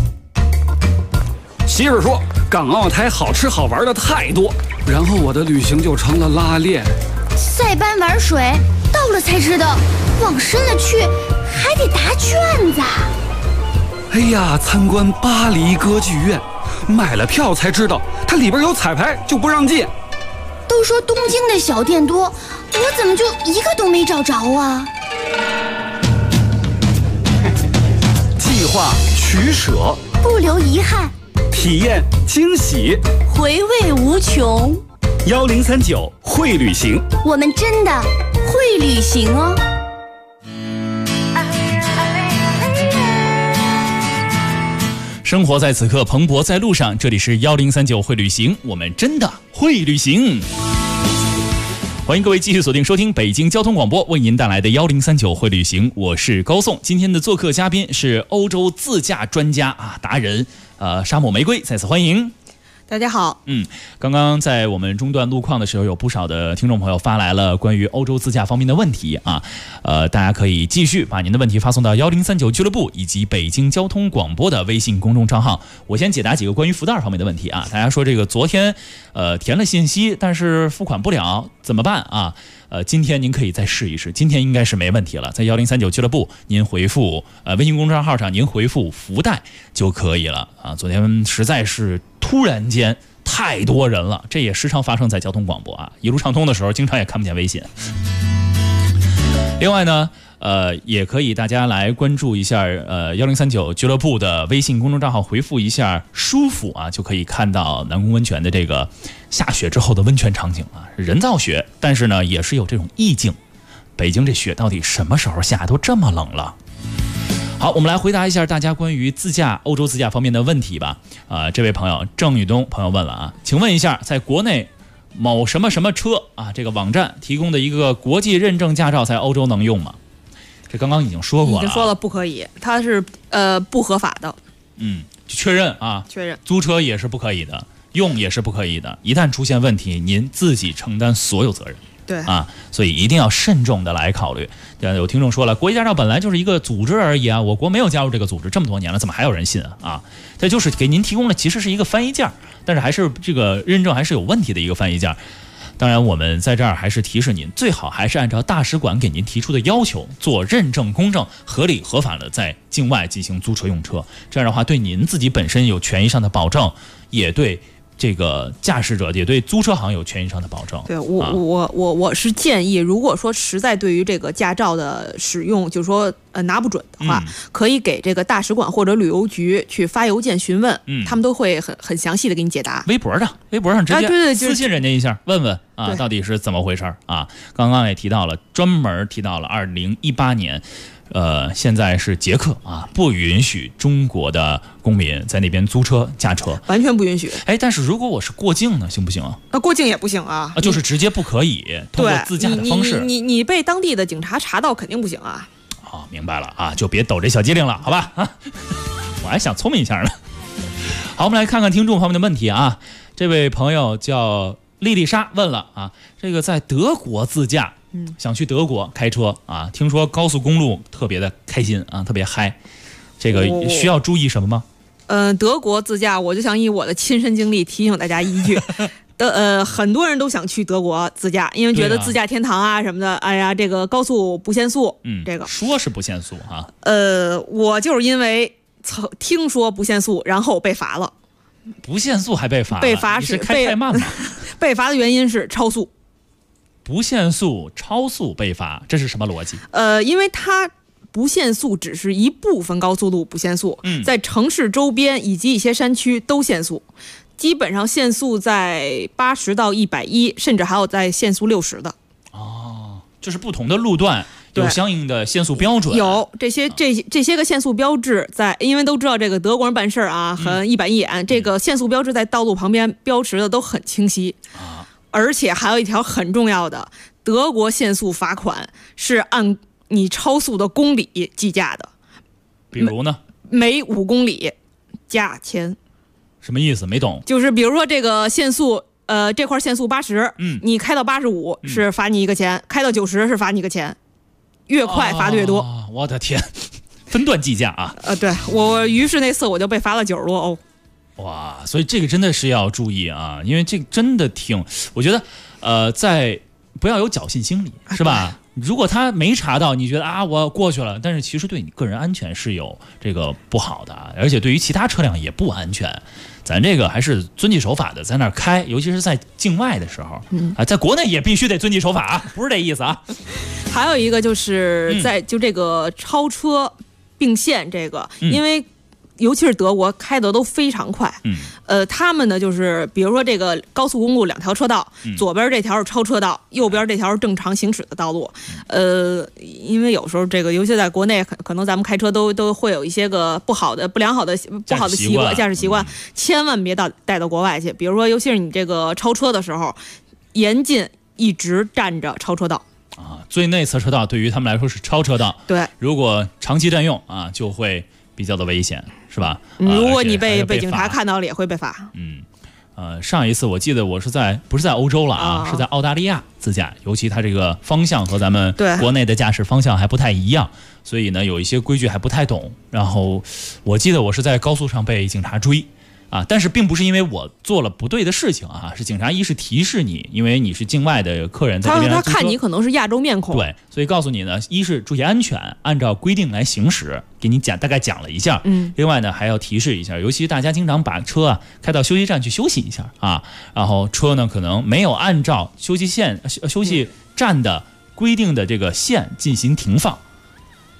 媳妇说，港澳台好吃好玩的太多，然后我的旅行就成了拉练。 塞班玩水，到了才知道，往深了去还得答卷子。 哎呀，参观巴黎歌剧院，买了票才知道它里边有彩排，就不让进。 都说东京的小店多，我怎么就一个都没找着啊？ 计划取舍， 不留遗憾， 体验惊喜， 回味无穷。 1039会旅行， 我们真的会旅行哦。 生活在此刻，蓬勃在路上。这里是1039会旅行，我们真的会旅行。欢迎各位继续锁定收听北京交通广播为您带来的1039会旅行，我是高颂。今天的做客嘉宾是欧洲自驾专家达人沙漠玫瑰，再次欢迎。 大家好。 刚刚在我们中断路况的时候，有不少的听众朋友发来了关于欧洲自驾方面的问题大家可以继续把您的问题发送到1039俱乐部以及北京交通广播的微信公众账号。我先解答几个关于福袋方面的问题大家说这个昨天填了信息，但是付款不了怎么办今天您可以再试一试，今天应该是没问题了。在1039俱乐部，您回复微信公众号上您回复福袋就可以了昨天实在是突然间太多人了，这也时常发生在交通广播一路畅通的时候，经常也看不见微信。另外呢也可以大家来关注一下1039俱乐部的微信公众账号，回复一下舒服啊，就可以看到南宫温泉的这个下雪之后的温泉场景啊，人造雪，但是呢也是有这种意境。北京这雪到底什么时候下？都这么冷了。好，我们来回答一下大家关于自驾欧洲自驾方面的问题吧。这位朋友郑宇东朋友问了啊，请问一下，在国内某什么什么车啊这个网站提供的一个国际认证驾照在欧洲能用吗？这刚刚已经说过了， 已经说了不可以，它是不合法的。 确认啊， 确认。 租车也是不可以的，用也是不可以的，一旦出现问题，您自己承担所有责任。 对啊，所以一定要慎重的来考虑。有听众说了，国际驾照本来就是一个组织而已啊，我国没有加入这个组织这么多年了，怎么还有人信啊？这就是给您提供的其实是一个翻译件，但是还是这个认证还是有问题的一个翻译件。当然我们在这儿还是提示您，最好还是按照大使馆给您提出的要求做认证公正、合理合法的在境外进行租车用车，这样的话对您自己本身有权益上的保证，也对这个驾驶者也对租车行有权益上的保证。 对，我是建议，如果说实在对于这个驾照的使用，就是说拿不准的话，可以给这个大使馆或者旅游局去发邮件询问，他们都会很详细的给你解答。 微博上直接私信人家一下，问问啊到底是怎么回事啊？刚刚也提到了，专门提到了2018年。现在是捷克啊，不允许中国的公民在那边租车驾车， 完全不允许。 但是如果我是过境呢，行不行啊？ 那过境也不行啊， 就是直接不可以通过自驾的方式。 你被当地的警察查到肯定不行啊。 好，明白了啊，就别抖这小机灵了，好吧？我还想聪明一下呢。好，我们来看看听众方面的问题啊。这位朋友叫莉莉莎问了啊，这个在德国自驾。想去德国开车啊，听说高速公路特别的开心啊，特别嗨，这个需要注意什么吗？ 德国自驾，我就想以我的亲身经历提醒大家一句，很多人都想去德国自驾，因为觉得自驾天堂啊什么的，哎呀，这个高速不限速，这个说是不限速哈， 我就是因为听说不限速，然后被罚了。 不限速还被罚了？ 被罚是开太慢吗？ 被罚的原因是超速。 不限速、超速被罚，这是什么逻辑？ 因为它不限速只是一部分高速路不限速，在城市周边以及一些山区都限速，基本上限速在80到110，甚至还有在限速60的。 就是不同的路段有相应的限速标准。 有这些个限速标志在，因为都知道这个德国人办事啊很一板一眼，这个限速标志在道路旁边标识的都很清晰。而且还有一条很重要的，德国限速罚款是按你超速的公里计价的。 比如呢？ 每5公里加钱。 什么意思？没懂。 就是比如说这个限速，这块限速80，你开到85是罚你1个钱，开到90是罚你1个钱，越快罚的越多。 我的天，分段计价啊！ 对，于是那次我就被罚了90多欧。 哇，所以这个真的是要注意啊，因为这个真的我觉得在不要有侥幸心理，是吧？如果他没查到，你觉得啊我过去了，但是其实对你个人安全是有这个不好的，而且对于其他车辆也不安全。咱这个还是遵纪守法的，在那儿开，尤其是在境外的时候，在国内也必须得遵纪守法啊，不是这意思啊。 还有一个就是就这个超车并线这个，因为尤其是德国开的都非常快，他们呢就是比如说这个高速公路2条车道，左边这条是超车道，右边这条是正常行驶的道路。因为有时候这个尤其在国内，可能咱们开车都会有一些个不好的习惯驾驶习惯，千万别带到国外去。比如说，尤其是你这个超车的时候，严禁一直占着超车道。 最内侧车道对于他们来说是超车道， 对， 如果长期占用啊，就会比较的危险，是吧？ 如果你被警察看到了，也会被罚。 上一次我记得我不是在欧洲了啊，是在澳大利亚自驾，尤其它这个方向和咱们国内的驾驶方向还不太一样，所以呢有一些规矩还不太懂。然后我记得我是在高速上被警察追。但是并不是因为我做了不对的事情啊，是警察一是提示你，因为你是境外的客人在这边来租车， 他看你可能是亚洲面孔， 对，所以告诉你呢，一是注意安全，按照规定来行驶，给你大概讲了一下，另外呢还要提示一下，尤其大家经常把车开到休息站去休息一下啊，然后车呢可能没有按照休息站的规定的这个线进行停放。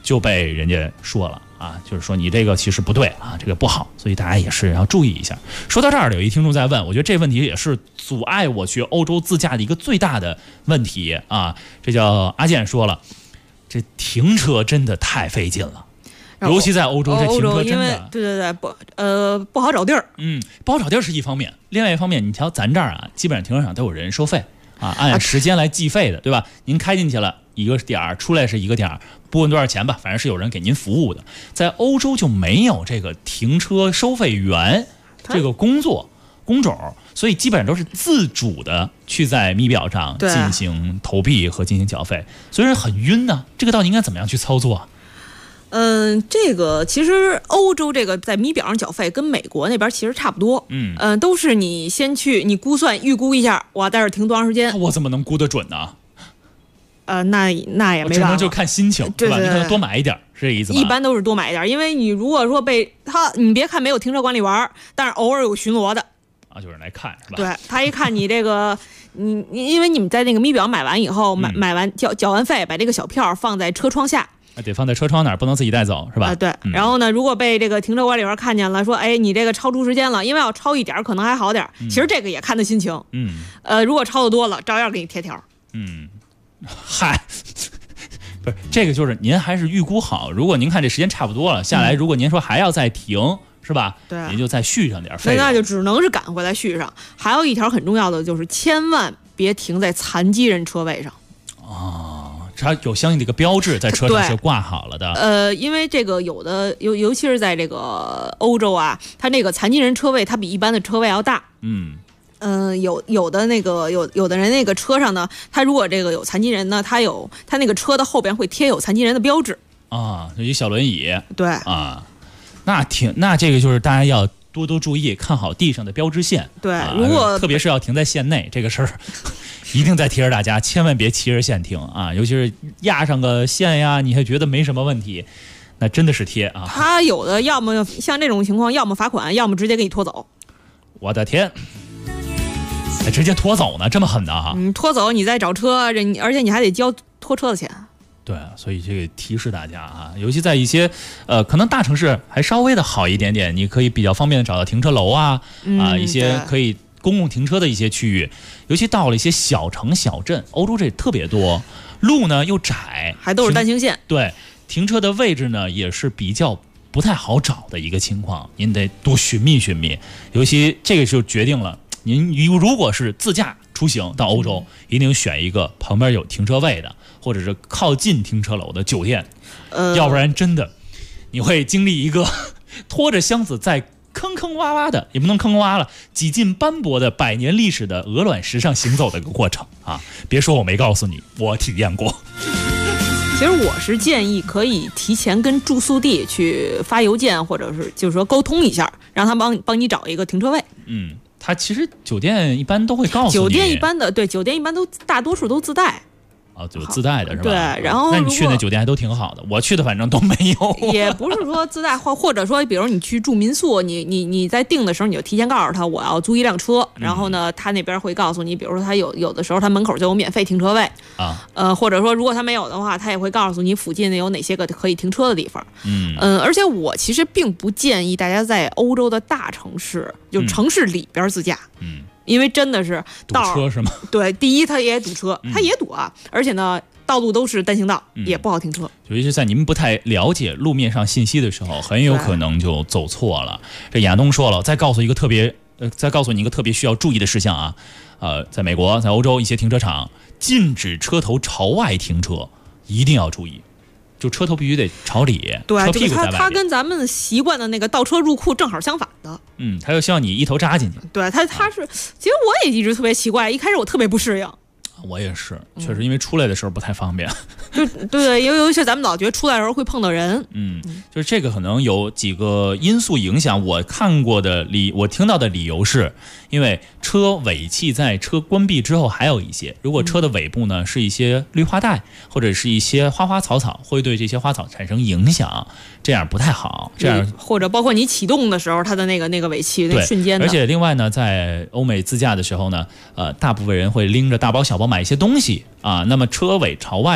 就被人家说了啊，就是说你这个其实不对啊，这个不好，所以大家也是要注意一下。说到这儿，有一听众在问，我觉得这问题也是阻碍我去欧洲自驾的一个最大的问题啊。这叫阿健说了，这停车真的太费劲了。尤其在欧洲，这停车真的对不好找地儿。 不好找地儿是一方面，另外一方面，你瞧咱这儿啊，基本上停车场都有人收费啊，按时间来计费的，对吧？您开进去了一个点儿，出来是一个点儿，不问多少钱吧，反正是有人给您服务的。在欧洲就没有这个停车收费员这个工种，所以基本上都是自主的去在咪表上进行投币和进行缴费，所以说很晕呢。这个到底应该怎么样去操作？ 这个其实欧洲这个在咪表上缴费跟美国那边其实差不多。都是你先去你预估一下，我在这停多长时间。 我怎么能估得准呢？ 那也没办法， 只能就看心情，对吧？你可能多买一点，是这意思吧？ 一般都是多买一点，因为你如果说你别看没有停车管理员，但是偶尔有巡逻的啊，就是来看是吧？ 对，他一看你这个，你因为你们在那个咪表买完以后，买完缴完费，把这个小票放在车窗下。 得放在车窗那儿，不能自己带走，是吧？ 对。然后呢，如果被这个停车管理员看见了，说，哎，你这个超出时间了，因为要超一点可能还好点。其实这个也看他心情。如果超的多了，照样给你贴条。 嗨，不是这个，就是您还是预估好，如果您看这时间差不多了，下来如果您说还要再停，是吧？ 对， 您就再续上点费。 那就只能是赶回来续上。还有一条很重要的就是，千万别停在残疾人车位上。 它有相应的一个标志在车上是挂好了的。 因为这个尤其是在这个欧洲啊，它那个残疾人车位它比一般的车位要大。有的人那个车上呢，他如果这个有残疾人呢，他那个车的后边会贴有残疾人的标志啊，有一小轮椅。 对啊，那这个就是大家要多注意，看好地上的标志线。 对，如果特别是要停在线内，这个事儿一定再提示大家，千万别骑着线停啊！尤其是压上个线呀，你还觉得没什么问题，那真的是贴啊！ 他有的要么像这种情况，要么罚款，要么直接给你拖走。 我的天，还直接拖走呢，这么狠的哈！ 拖走你再找车，而且你还得交拖车的钱。 对，所以这个提示大家啊，尤其在一些可能大城市还稍微的好一点点，你可以比较方便的找到停车楼啊，一些可以公共停车的一些区域，尤其到了一些小城小镇，欧洲这特别多，路呢又窄， 还都是单行线。 对，停车的位置呢也是比较不太好找的一个情况，您得多寻觅。尤其这个就决定了，您如果是自驾出行到欧洲，一定选一个旁边有停车位的，或者是靠近停车楼的酒店，要不然真的你会经历一个拖着箱子在坑坑洼洼的，也不能坑坑洼了，几近斑驳的100年历史的鹅卵石上行走的一个过程啊！别说我没告诉你，我体验过。 其实我是建议可以提前跟住宿地去发邮件，或者是就是说沟通一下，让他帮你找一个停车位。 他其实酒店一般都会告诉你， 酒店一般都大多数都自带。 就自带的是吧？ 对，然后那你去那酒店还都挺好的，我去的反正都没有。 也不是说自带，或者说，比如你去住民宿，你在订的时候你就提前告诉他我要租一辆车，然后呢，他那边会告诉你，比如说他有的时候他门口就有免费停车位啊，或者说如果他没有的话，他也会告诉你附近有哪些个可以停车的地方。而且我其实并不建议大家在欧洲的大城市，就城市里边自驾。因为真的是堵车是吗？ 对，第一它也堵车，它也堵啊，而且呢，道路都是单行道，也不好停车。 尤其是在您不太了解路面上信息的时候，很有可能就走错了。这亚东说了，再告诉你一个特别需要注意的事项啊，在美国，在欧洲一些停车场禁止车头朝外停车，一定要注意。就车头必须得朝里， 对， 车屁股在外面。 它跟咱们习惯的那个倒车入库正好相反的。 他就希望你一头扎进去。 对，它是，其实我也一直特别奇怪，一开始我特别不适应。 我也是，确实因为出来的时候不太方便。 对，尤其咱们老觉得出来的时候会碰到人。 就是这个可能有几个因素影响。我听到的理由是，因为车尾气在车关闭之后还有一些，如果车的尾部呢是一些绿化带或者是一些花花草草，会对这些花草产生影响，这样不太好。这样或者包括你启动的时候，它的那个尾气那瞬间的。 而且另外呢，在欧美自驾的时候呢，大部分人会拎着大包小包买一些东西啊，那么车尾朝外呢，可以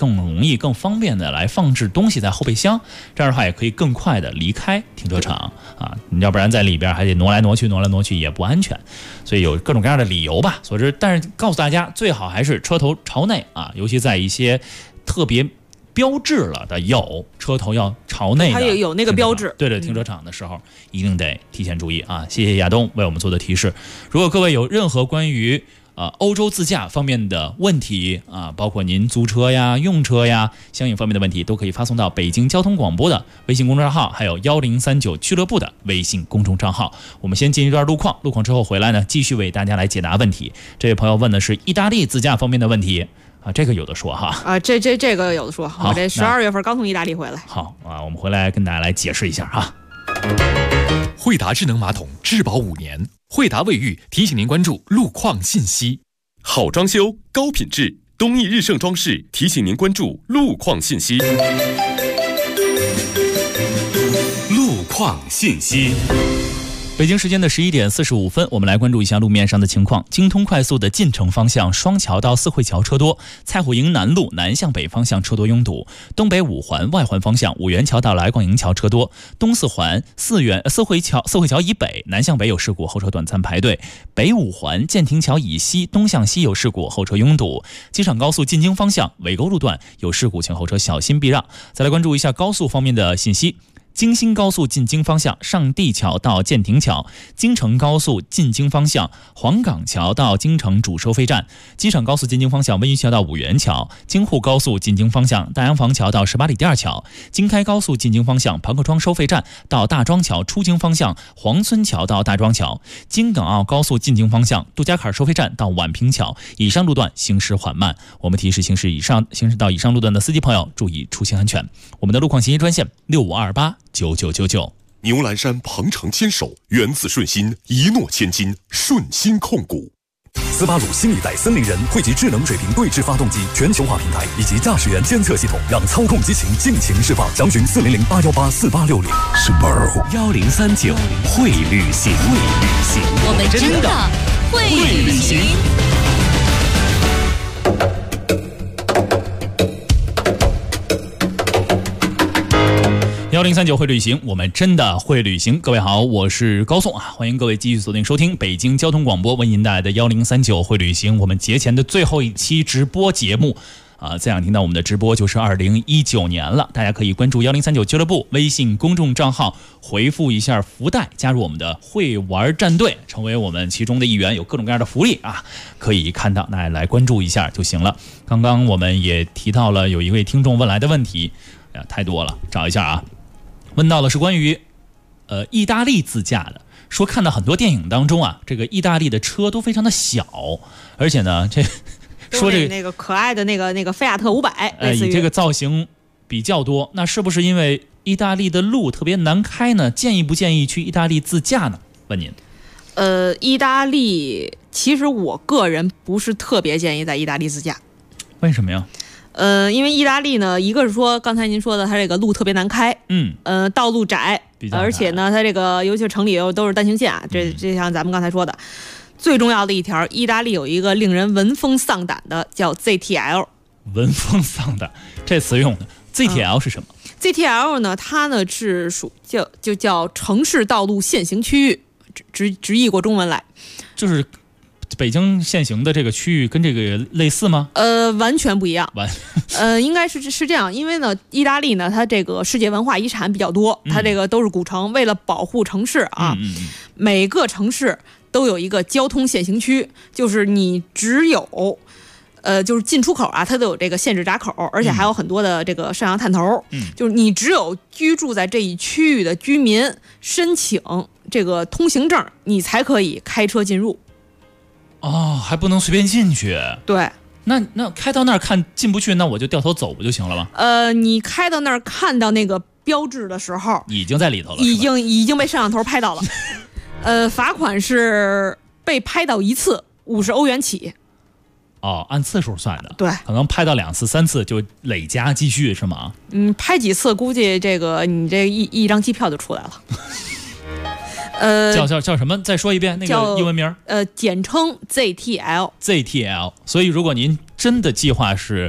更容易、更方便的来放置东西在后备箱，这样的话也可以更快的离开停车场啊，要不然在里边还得挪来挪去也不安全，所以有各种各样的理由吧所致。但是告诉大家，最好还是车头朝内啊，尤其在一些特别标志了的车头要朝内的， 它有那个标志。 对停车场的时候一定得提前注意啊！谢谢亚东为我们做的提示。如果各位有任何关于欧洲自驾方面的问题啊，包括您租车呀、用车呀相应方面的问题，都可以发送到北京交通广播的微信公众账号，还有1039俱乐部的微信公众账号。我们先进一段路况之后回来呢，继续为大家来解答问题。这位朋友问的是意大利自驾方面的问题。这个有的说哈啊，这个有的说，我这12月份刚从意大利回来。 好啊，我们回来跟大家来解释一下哈。 惠达智能马桶质保5年，惠达卫浴提醒您关注路况信息。好装修高品质，东义日盛装饰提醒您关注路况信息。路况信息。 北京时间的11点45分，我们来关注一下路面上的情况。京通快速的进城方向双桥到四惠桥车多，蔡虎营南路南向北方向车多拥堵，东北五环外环方向五元桥到来广营桥车多，东四环四惠桥以北南向北有事故，后车短暂排队，北五环建亭桥以西东向西有事故，后车拥堵，机场高速进京方向尾沟路段有事故，请后车小心避让。再来关注一下高速方面的信息。京新高速进京方向上地桥到建亭桥，京承高速进京方向黄岗桥到京承主收费站，机场高速进京方向温榆桥到五元桥，京沪高速进京方向大洋房桥到18里第二桥，京开高速进京方向庞各庄收费站到大庄桥，出京方向黄村桥到大庄桥，京港澳高速进京方向杜家坎收费站到宛平桥，以上路段行驶缓慢。我们提示行驶到以上路段的司机朋友注意出行安全。我们的路况信息专线65289999。 牛栏山鹏程牵手，源自顺心，一诺千金，顺心控股。 斯巴鲁新一代森林人汇集智能水平对置发动机、全球化平台以及驾驶员监测系统，让操控激情尽情释放。详询400-818-4860。Subaru 1039会旅行， 我们真的会旅行。 1039会旅行，我们真的会旅行。各位好，我是高颂啊，欢迎各位继续锁定收听北京交通广播为您带来的1039会旅行。我们节前的最后一期直播节目啊，再想听到我们的直播就是2019年了。大家可以关注1039俱乐部微信公众账号，回复一下福袋，加入我们的会玩战队，成为我们其中的一员，有各种各样的福利啊，可以看到，那来关注一下就行了。刚刚我们也提到了有一位听众问来的问题，太多了，找一下啊。问到的是关于意大利自驾的，说看到很多电影当中啊，这个意大利的车都非常的小，而且呢说这个那个可爱的那个菲亚特500， 以这个造型比较多，那是不是因为意大利的路特别难开呢？建议不建议去意大利自驾呢？问您。 意大利其实我个人不是特别建议在意大利自驾。 为什么呀？ 因为意大利呢，一个是说刚才您说的，它这个路特别难开，道路窄，而且呢，它这个尤其是城里又都是单行线啊，这像咱们刚才说的，最重要的一条，意大利有一个令人闻风丧胆的叫 ZTL。 闻风丧胆，这词用的 ZTL 是什么 ？ZTL 呢，它呢是就叫城市道路限行区域，直译过中文来， 就是北京现行的这个区域跟这个类似吗？ 完全不一样。应该是这样，因为呢，意大利呢，它这个世界文化遗产比较多，它这个都是古城，为了保护城市啊，每个城市都有一个交通限行区，就是你只有就是进出口啊，它都有这个限制闸口，而且还有很多的这个摄像探头，就是你只有居住在这一区域的居民申请这个通行证，你才可以开车进入。 哦，还不能随便进去。 对， 那开到那儿看进不去，那我就掉头走不就行了吗？ 你开到那儿看到那个标志的时候， 已经在里头了， 已经被摄像头拍到了。罚款是被拍到一次50欧元起。 哦，按次数算的。 对， 可能拍到2次、3次就累加继续是吗？ 拍几次估计这个你这一张机票就出来了。 叫什么？再说一遍那个英文名。 简称 ZTL。 ZTL。所以如果您真的计划是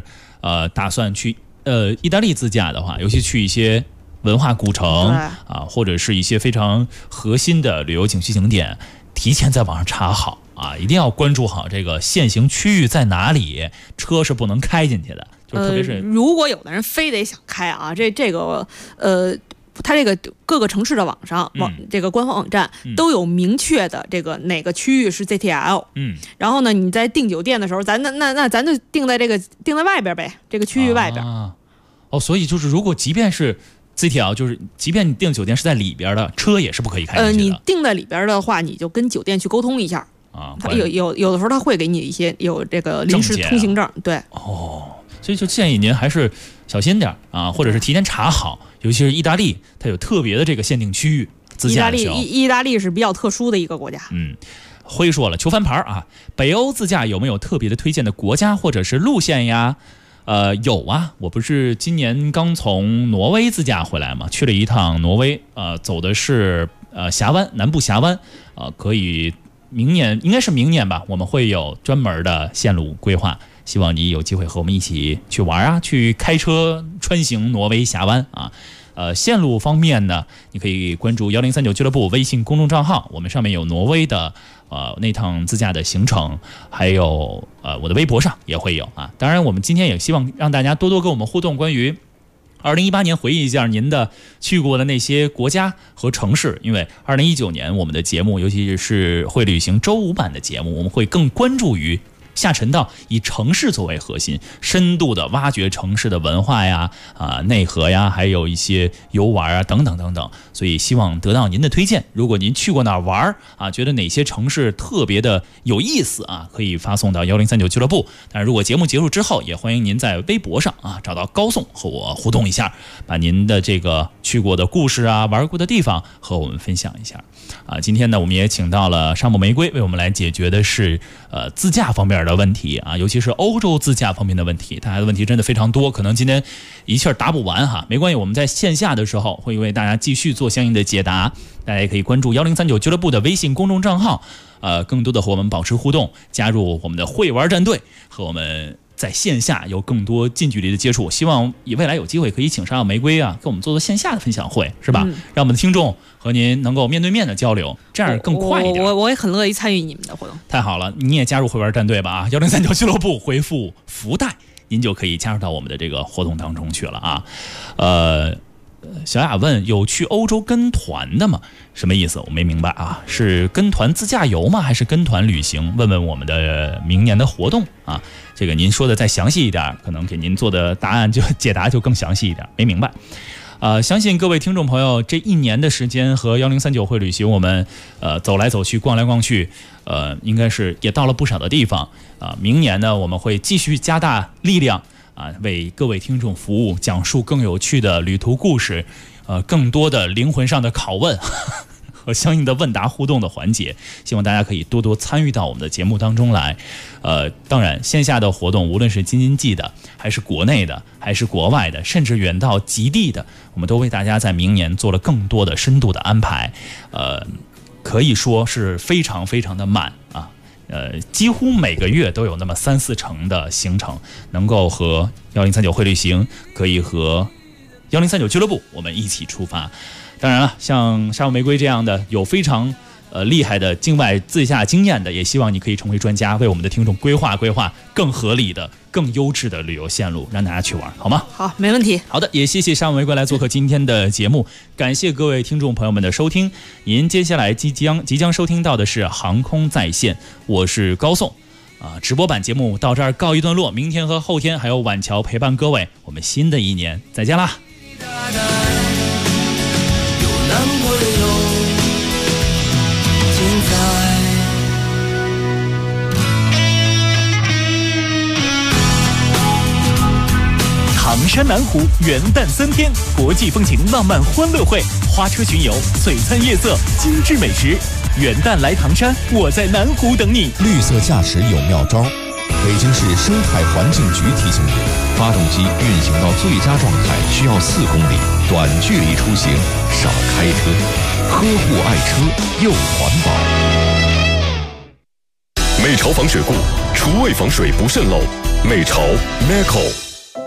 打算去意大利自驾的话，尤其去一些文化古城啊，或者是一些非常核心的旅游景区景点，提前在网上查好啊，一定要关注好这个限行区域在哪里，车是不能开进去的。就是特别是如果有的人非得想开啊，这个它这个各个城市的网上这个官方网站都有明确的这个哪个区域是 ZTL， 然后呢，你在订酒店的时候，咱就订在外边呗，这个区域外边。 所以就是如果即便是 ZTL， 就是即便你订酒店是在里边的，车也是不可以开进去的。 你订在里边的话，你就跟酒店去沟通一下啊，他有的时候他会给你一些有这个临时通行证，对。 所以就建议您还是小心点啊，或者是提前查好。尤其是意大利，它有特别的这个限定区域自驾的时候。 意大利是比较特殊的一个国家。 辉说了，求翻牌啊！北欧自驾有没有特别的推荐的国家或者是路线呀？有啊，我不是今年刚从挪威自驾回来嘛，去了一趟挪威，走的是峡湾，南部峡湾，可以明年吧，我们会有专门的线路规划。希望你有机会和我们一起去玩啊，去开车穿行挪威峡湾啊。线路方面呢，你可以关注1039俱乐部微信公众账号，我们上面有挪威的那趟自驾的行程，还有我的微博上也会有啊。当然，我们今天也希望让大家多多跟我们互动，关于2018年回忆一下您的去过的那些国家和城市，因为2019年我们的节目，尤其是会旅行周5版的节目，我们会更关注于下沉到以城市作为核心，深度的挖掘城市的文化呀、内核呀，还有一些游玩啊等等等等。所以希望得到您的推荐。如果您去过哪儿玩啊，觉得哪些城市特别的有意思啊，可以发送到1039俱乐部。但是如果节目结束之后，也欢迎您在微博上啊找到高颂和我互动一下，把您的这个去过的故事啊、玩过的地方和我们分享一下。今天呢，我们也请到了沙漠玫瑰为我们来解决的是自驾方面的问题啊，尤其是欧洲自驾方面的问题，大家的问题真的非常多，可能今天一气儿答不完哈，没关系，我们在线下的时候会为大家继续做相应的解答，大家也可以关注1039俱乐部的微信公众账号，更多的和我们保持互动，加入我们的会玩战队，和我们在线下有更多近距离的接触。希望未来有机会可以请上玫瑰啊，跟我们做线下的分享会，是吧？让我们的听众和您能够面对面的交流，这样更快一点。 我也很乐意参与你们的活动。 太好了，你也加入会玩战队吧啊！1039俱乐部回复福袋，您就可以加入到我们的这个活动当中去了啊。小雅问，有去欧洲跟团的吗？什么意思？我没明白啊，是跟团自驾游吗？还是跟团旅行？问问我们的明年的活动啊。这个您说的再详细一点，可能给您做的答案就解答就更详细一点。没明白。相信各位听众朋友这一年的时间和1039会旅行，我们走来走去，逛来逛去，应该是也到了不少的地方啊。明年呢，我们会继续加大力量啊，为各位听众服务，讲述更有趣的旅途故事，更多的灵魂上的拷问和相应的问答互动的环节，希望大家可以多多参与到我们的节目当中来。当然线下的活动，无论是京津冀的，还是国内的，还是国外的，甚至远到极地的，我们都为大家在明年做了更多的深度的安排。可以说是非常非常的满啊。几乎每个月都有那么3-4成的行程能够和1039会旅行，可以和1039俱乐部我们一起出发。当然了，像沙漠玫瑰这样的有非常厉害的境外自驾经验的，也希望你可以成为专家，为我们的听众规划更合理的、更优质的旅游线路，让大家去玩，好吗？ 好，没问题。 好的，也谢谢沙漠玫瑰来做客今天的节目，感谢各位听众朋友们的收听。您接下来即将收听到的是航空在线，我是高颂直播版节目到这儿告一段落，明天和后天还有晚桥陪伴各位，我们新的一年再见啦。 唐山南湖元旦3天国际风情浪漫欢乐会，花车巡游，璀璨夜色，精致美食。元旦来唐山，我在南湖等你。 绿色驾驶有妙招，北京市生态环境局提醒你，发动机运行到最佳状态需要4公里，短距离出行少开车，呵护爱车又环保。 美潮防水固，厨卫防水不渗漏。美潮 Meco。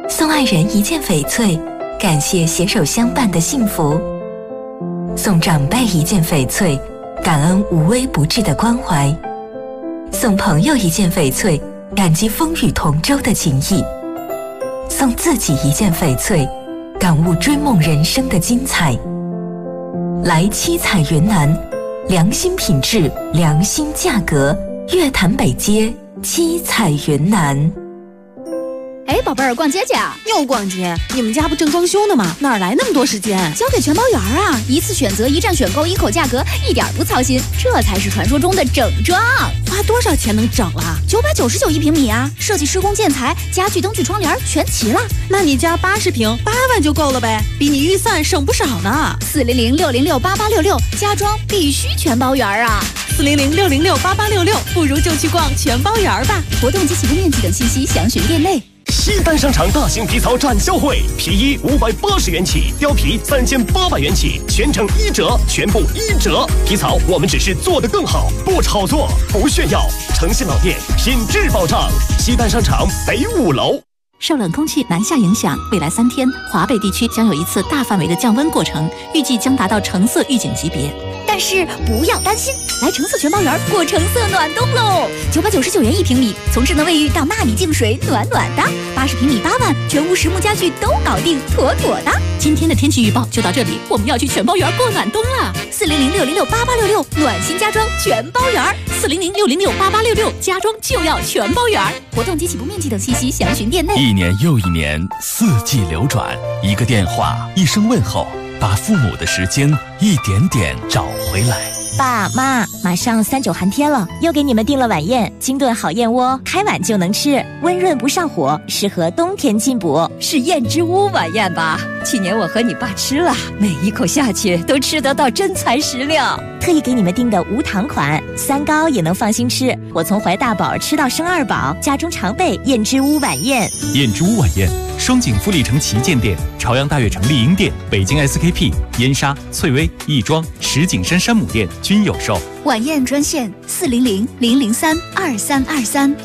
送爱人一件翡翠，感谢携手相伴的幸福；送长辈一件翡翠，感恩无微不至的关怀；送朋友一件翡翠，感激风雨同舟的情谊；送自己一件翡翠，感悟追梦人生的精彩。来七彩云南，良心品质，良心价格，月坛北街七彩云南。 哎，宝贝儿，逛街去啊？ 又逛街？你们家不正装修呢吗？哪来那么多时间？ 交给全包园啊！一次选择，一站选购，一口价格，一点不操心，这才是传说中的整装。 花多少钱能整了 ？999一平米啊！设计、施工、建材、家具、灯具、窗帘全齐了。 那你家80平，8万就够了呗，比你预算省不少呢。 400-606-8866，家装必须全包园啊 ！400-606-8866，不如就去逛全包园吧。 活动及起步面积等信息详询店内。 西单商场大型皮草展销会，皮衣580元起，貂皮3800元起，全程1折，全部1折。皮草我们只是做得更好，不炒作，不炫耀。诚信老店，品质保障。西单商场北5楼。 受冷空气南下影响，未来3天，华北地区将有一次大范围的降温过程，预计将达到橙色预警级别。 但是不要担心，来橙色全包园过橙色暖冬喽！999元一平米，从智能卫浴到纳米净水，暖暖的。80平米8万，全屋实木家具都搞定，妥妥的。 今天的天气预报就到这里，我们要去全包园过暖冬了。 400-606-8866，暖心家装全包园。 400-606-8866，家装就要全包园。 活动及起步面积等信息详询店内。 一年又一年，四季流转，一个电话，一声问候，把父母的时间一点点找回来。 爸妈，马上3·9寒天了，又给你们订了晚宴，清炖好燕窝，开碗就能吃，温润不上火，适合冬天进补。 是燕之屋晚宴吧？去年我和你爸吃了，每一口下去都吃得到真材实料。 特意给你们订的无糖款，3高也能放心吃。我从怀大宝吃到生2宝，家中常备燕之屋晚宴。 燕之屋晚宴，双井富力城旗舰店、朝阳大悦城丽婴店、北京 SKP、燕莎、翠微、亦庄、石景山山姆店均有售。 晚宴专线400-003-2323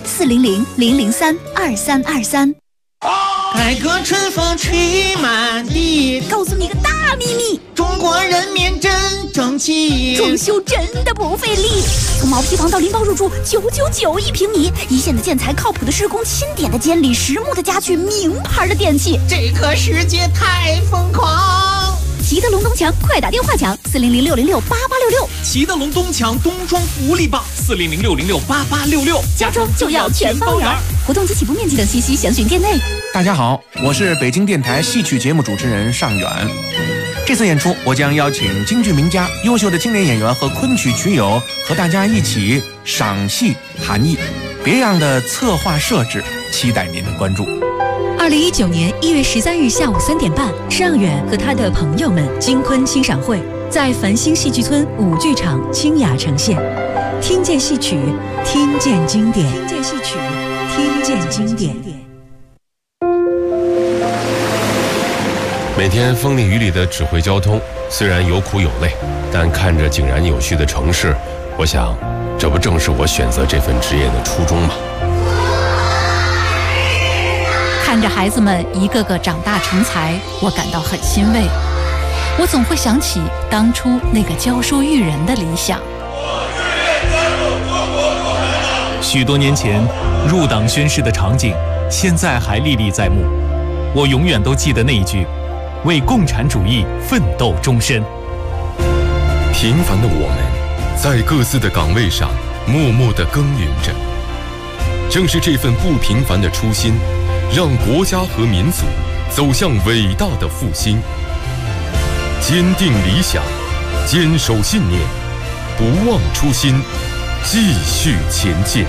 400-003-2323。 改革春风吹满地， 告诉你个大秘密， 中国人民真争气， 装修真的不费力。从毛坯房到拎包入住，999一平米，一线的建材，靠谱的施工，钦点的监理，实木的家具，名牌的电器， 这个世界太疯狂。 齐德龙东墙，快打电话抢400-606-8866。 齐德龙东墙冬装福利棒，400-606-8866， 家装就要全包圆。活动及起步面积等信息详询店内。 大家好，我是北京电台戏曲节目主持人尚远。这次演出，我将邀请京剧名家、优秀的青年演员和昆曲曲友和大家一起赏戏谈艺，别样的策划设置，期待您的关注。 2019年1月13日下午3点半，尚远和他的朋友们京昆欣赏会在繁星戏剧村舞剧场清雅呈现。听见戏曲，听见经典；听见戏曲，听见经典。 每天风里雨里的指挥交通，虽然有苦有累，但看着井然有序的城市，我想，这不正是我选择这份职业的初衷吗？ 看着孩子们一个个长大成才，我感到很欣慰。我总会想起当初那个教书育人的理想。 许多年前入党宣誓的场景，现在还历历在目。我永远都记得那一句：为共产主义奋斗终身。 平凡的我们，在各自的岗位上默默地耕耘着。正是这份不平凡的初心，让国家和民族走向伟大的复兴。坚定理想，坚守信念，不忘初心，继续前进。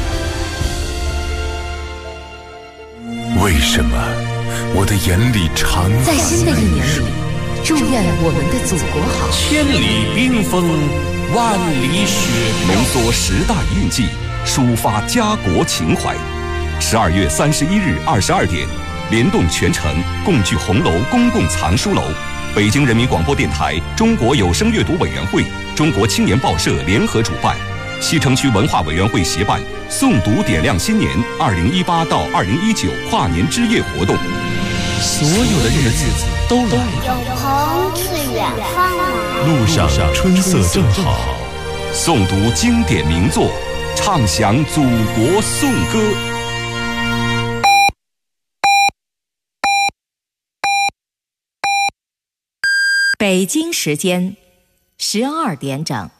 为什么我的眼里常在新的一年里，祝愿我们的祖国好。 千里冰封，万里雪浓缩10大印记，抒发家国情怀。12月31日22点，联动全城共聚红楼公共藏书楼，北京人民广播电台、中国有声阅读委员会、中国青年报社联合主办， 西城区文化委员会协办诵读点亮新年2018到2019跨年之夜活动。所有的日子都来了， 有朋自远方来， 路上春色正好， 诵读经典名作，唱响祖国颂歌。 北京时间12点整。